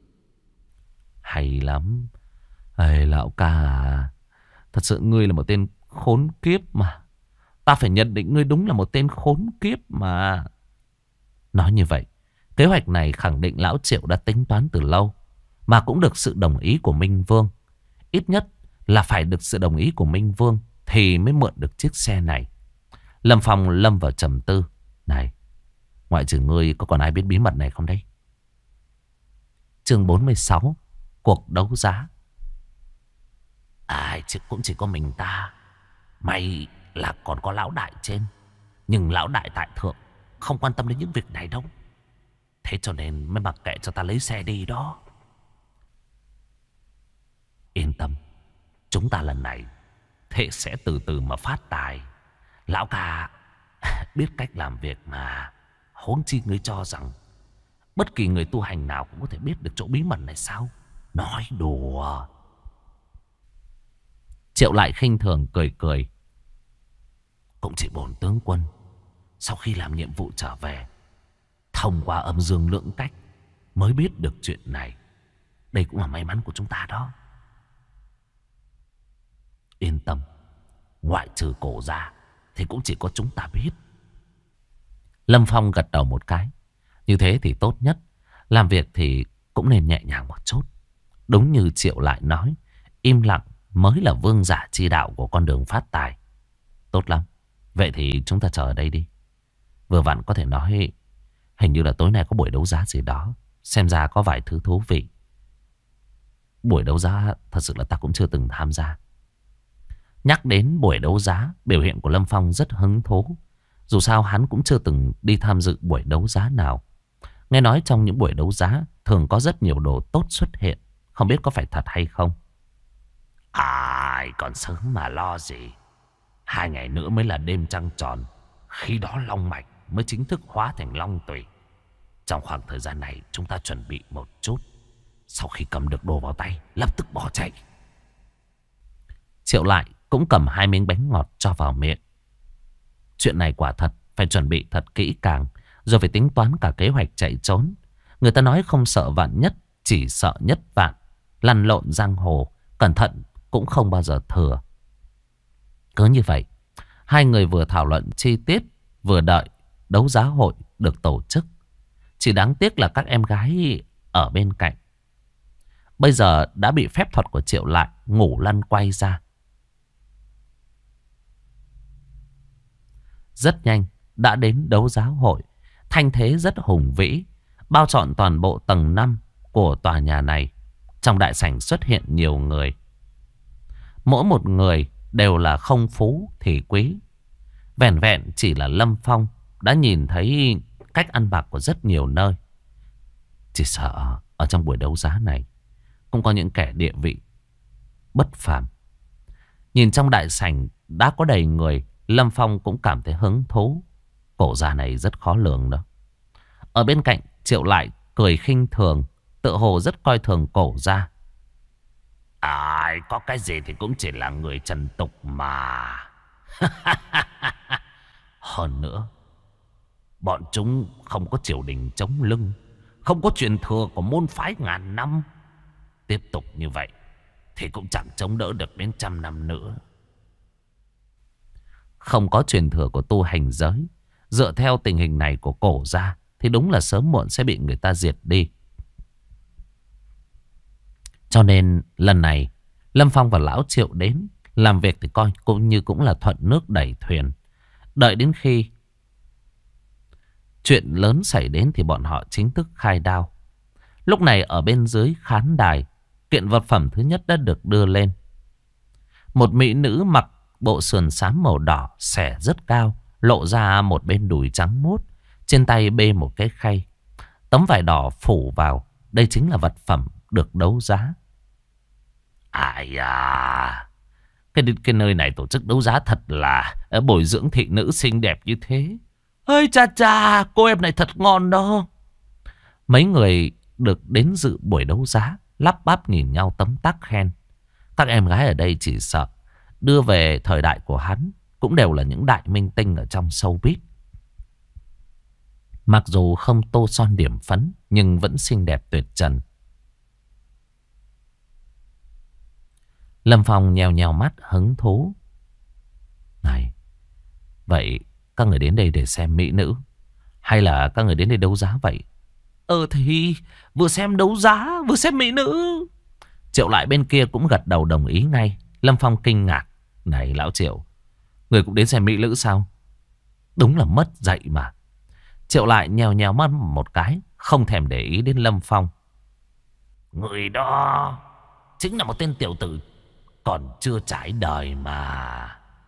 S1: Hay lắm. Ê, lão ca à, thật sự ngươi là một tên khốn kiếp mà. Ta phải nhận định ngươi đúng là một tên khốn kiếp mà. Nói như vậy, kế hoạch này khẳng định lão Triệu đã tính toán từ lâu, mà cũng được sự đồng ý của Minh Vương. Ít nhất là phải được sự đồng ý của Minh Vương thì mới mượn được chiếc xe này. Lâm Phong lâm vào trầm tư. Này, ngoại trừ ngươi có còn ai biết bí mật này không đấy? Chương 46, cuộc đấu giá.
S2: Ai chứ cũng chỉ có mình ta. May là còn có lão đại trên. Nhưng lão đại tại thượng không quan tâm đến những việc này đâu. Thế cho nên mới mặc kệ cho ta lấy xe đi đó. Yên tâm, chúng ta lần này thế sẽ từ từ mà phát tài. Lão ca biết cách làm việc mà. Huống chi ngươi cho rằng bất kỳ người tu hành nào cũng có thể biết được chỗ bí mật này sao? Nói đùa.
S1: Triệu Lại khinh thường cười cười.
S2: Cũng chỉ bổn tướng quân sau khi làm nhiệm vụ trở về, thông qua âm dương lưỡng cách mới biết được chuyện này. Đây cũng là may mắn của chúng ta đó. Yên tâm, ngoại trừ cổ ra thì cũng chỉ có chúng ta biết.
S1: Lâm Phong gật đầu một cái. Như thế thì tốt nhất. Làm việc thì cũng nên nhẹ nhàng một chút. Đúng như Triệu Lại nói, im lặng mới là vương giả chi đạo của con đường phát tài. Tốt lắm. Vậy thì chúng ta chờ ở đây đi. Vừa vặn có thể nói hình như là tối nay có buổi đấu giá gì đó. Xem ra có vài thứ thú vị. Buổi đấu giá thật sự là ta cũng chưa từng tham gia. Nhắc đến buổi đấu giá, biểu hiện của Lâm Phong rất hứng thú. Dù sao hắn cũng chưa từng đi tham dự buổi đấu giá nào. Nghe nói trong những buổi đấu giá thường có rất nhiều đồ tốt xuất hiện. Không biết có phải thật hay không.
S2: Ai còn sớm mà lo gì. 2 ngày nữa mới là đêm trăng tròn. Khi đó long mạch mới chính thức hóa thành long tùy. Trong khoảng thời gian này chúng ta chuẩn bị một chút. Sau khi cầm được đồ vào tay, lập tức bỏ chạy.
S1: Triệu Lại cũng cầm 2 miếng bánh ngọt cho vào miệng. Chuyện này quả thật phải chuẩn bị thật kỹ càng, rồi phải tính toán cả kế hoạch chạy trốn. Người ta nói không sợ vạn nhất, chỉ sợ nhất vạn. Lăn lộn giang hồ, cẩn thận cũng không bao giờ thừa. Cứ như vậy, hai người vừa thảo luận chi tiết, vừa đợi đấu giá hội được tổ chức. Chỉ đáng tiếc là các em gái ở bên cạnh bây giờ đã bị phép thuật của Triệu Lại ngủ lăn quay ra. Rất nhanh đã đến đấu giá hội. Thanh thế rất hùng vĩ, bao trọn toàn bộ tầng 5 của tòa nhà này. Trong đại sảnh xuất hiện nhiều người. Mỗi một người đều là không phú thì quý. Vẻn vẹn chỉ là Lâm Phong đã nhìn thấy cách ăn bạc của rất nhiều nơi. Chỉ sợ ở trong buổi đấu giá này cũng có những kẻ địa vị bất phàm. Nhìn trong đại sảnh đã có đầy người, Lâm Phong cũng cảm thấy hứng thú. Cổ gia này rất khó lường đó. Ở bên cạnh Triệu Lại cười khinh thường, tự hồ rất coi thường cổ gia.
S2: Ai có cái gì thì cũng chỉ là người trần tục mà. Hơn nữa, bọn chúng không có triều đình chống lưng, không có truyền thừa của môn phái ngàn năm. Tiếp tục như vậy thì cũng chẳng chống đỡ được đến 100 năm nữa.
S1: Không có truyền thừa của tu hành giới, dựa theo tình hình này của cổ gia thì đúng là sớm muộn sẽ bị người ta diệt đi. Cho nên lần này Lâm Phong và Lão Triệu đến làm việc thì coi cũng như cũng là thuận nước đẩy thuyền. Đợi đến khi chuyện lớn xảy đến thì bọn họ chính thức khai đao. Lúc này ở bên dưới khán đài, kiện vật phẩm thứ nhất đã được đưa lên. Một mỹ nữ mặc bộ sườn xám màu đỏ, xẻ rất cao, lộ ra một bên đùi trắng muốt, trên tay bê một cái khay. Tấm vải đỏ phủ vào, đây chính là vật phẩm được đấu giá.
S2: Ai à, cái nơi này tổ chức đấu giá thật là bồi dưỡng thị nữ xinh đẹp như thế.
S1: Ơi cha cha, cô em này thật ngon đó. Mấy người được đến dự buổi đấu giá lắp bắp nhìn nhau tấm tắc khen. Các em gái ở đây chỉ sợ đưa về thời đại của hắn cũng đều là những đại minh tinh ở trong showbiz. Mặc dù không tô son điểm phấn nhưng vẫn xinh đẹp tuyệt trần. Lâm Phong nhèo nhèo mắt hứng thú. Này, vậy các người đến đây để xem mỹ nữ hay là các người đến đây đấu giá vậy?
S2: Thì vừa xem đấu giá vừa xem mỹ nữ.
S1: Triệu Lại bên kia cũng gật đầu đồng ý ngay. Lâm Phong kinh ngạc. Này Lão Triệu, người cũng đến xem mỹ nữ sao? Đúng là mất dạy mà. Triệu Lại nhèo nhèo mắt một cái, không thèm để ý đến Lâm Phong.
S2: Người đó chính là một tên tiểu tử còn chưa trải đời mà.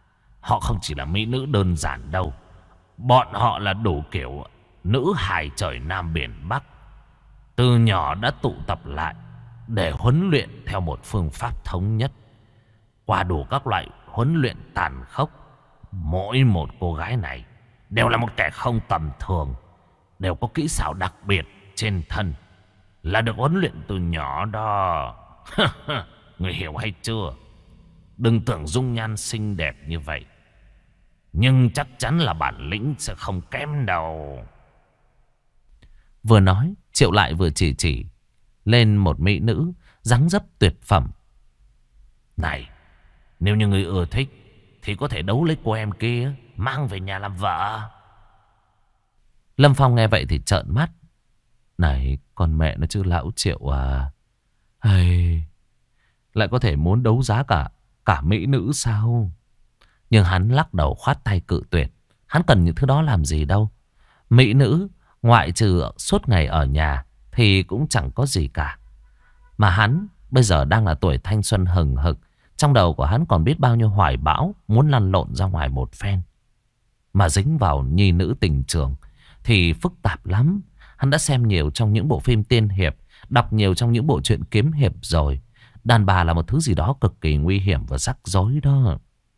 S2: Họ không chỉ là mỹ nữ đơn giản đâu. Bọn họ là đủ kiểu nữ hài trời Nam biển Bắc. Từ nhỏ đã tụ tập lại để huấn luyện theo một phương pháp thống nhất. Qua đủ các loại huấn luyện tàn khốc. Mỗi một cô gái này đều là một kẻ không tầm thường, đều có kỹ xảo đặc biệt trên thân, là được huấn luyện từ nhỏ đó. Người hiểu hay chưa? Đừng tưởng dung nhan xinh đẹp như vậy, nhưng chắc chắn là bản lĩnh sẽ không kém đâu.
S1: Vừa nói, Triệu Lại vừa chỉ lên một mỹ nữ dáng dấp tuyệt phẩm.
S2: Này, nếu như người ưa thích thì có thể đấu lấy cô em kia, mang về nhà làm vợ.
S1: Lâm Phong nghe vậy thì trợn mắt. Này, con mẹ nó chứ lão Triệu à. Hay, lại có thể muốn đấu giá cả mỹ nữ sao? Nhưng hắn lắc đầu khoát tay cự tuyệt. Hắn cần những thứ đó làm gì đâu. Mỹ nữ, ngoại trừ suốt ngày ở nhà thì cũng chẳng có gì cả. Mà hắn bây giờ đang là tuổi thanh xuân hừng hực. Trong đầu của hắn còn biết bao nhiêu hoài bão, muốn lăn lộn ra ngoài một phen. Mà dính vào nhi nữ tình trường thì phức tạp lắm. Hắn đã xem nhiều trong những bộ phim tiên hiệp, đọc nhiều trong những bộ truyện kiếm hiệp rồi. Đàn bà là một thứ gì đó cực kỳ nguy hiểm và rắc rối đó.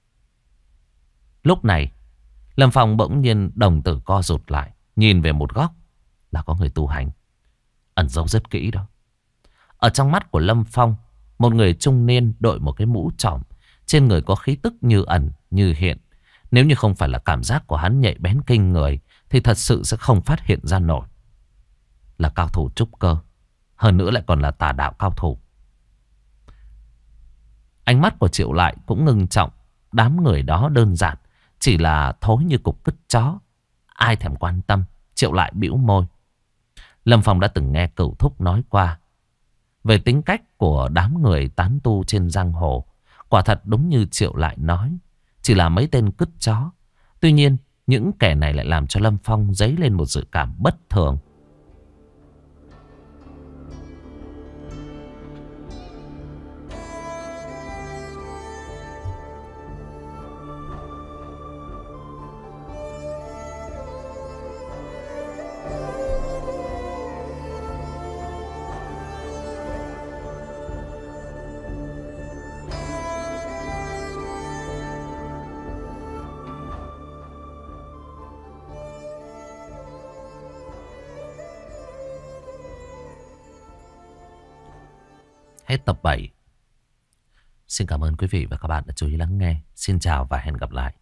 S1: Lúc này, Lâm Phong bỗng nhiên đồng tử co rụt lại, nhìn về một góc là có người tu hành, ẩn giấu rất kỹ đó. Ở trong mắt của Lâm Phong, một người trung niên đội một cái mũ trỏm, trên người có khí tức như ẩn như hiện. Nếu như không phải là cảm giác của hắn nhạy bén kinh người thì thật sự sẽ không phát hiện ra nổi. Là cao thủ trúc cơ, hơn nữa lại còn là tà đạo cao thủ. Ánh mắt của Triệu Lại cũng ngưng trọng. Đám người đó đơn giản chỉ là thối như cục cứt chó, ai thèm quan tâm. Triệu Lại bĩu môi. Lâm Phong đã từng nghe Cửu Thúc nói qua về tính cách của đám người tán tu trên giang hồ. Quả thật đúng như Triệu Lại nói, chỉ là mấy tên cứt chó. Tuy nhiên những kẻ này lại làm cho Lâm Phong dấy lên một dự cảm bất thường. Hết tập 7. Xin cảm ơn quý vị và các bạn đã chú ý lắng nghe. Xin chào và hẹn gặp lại.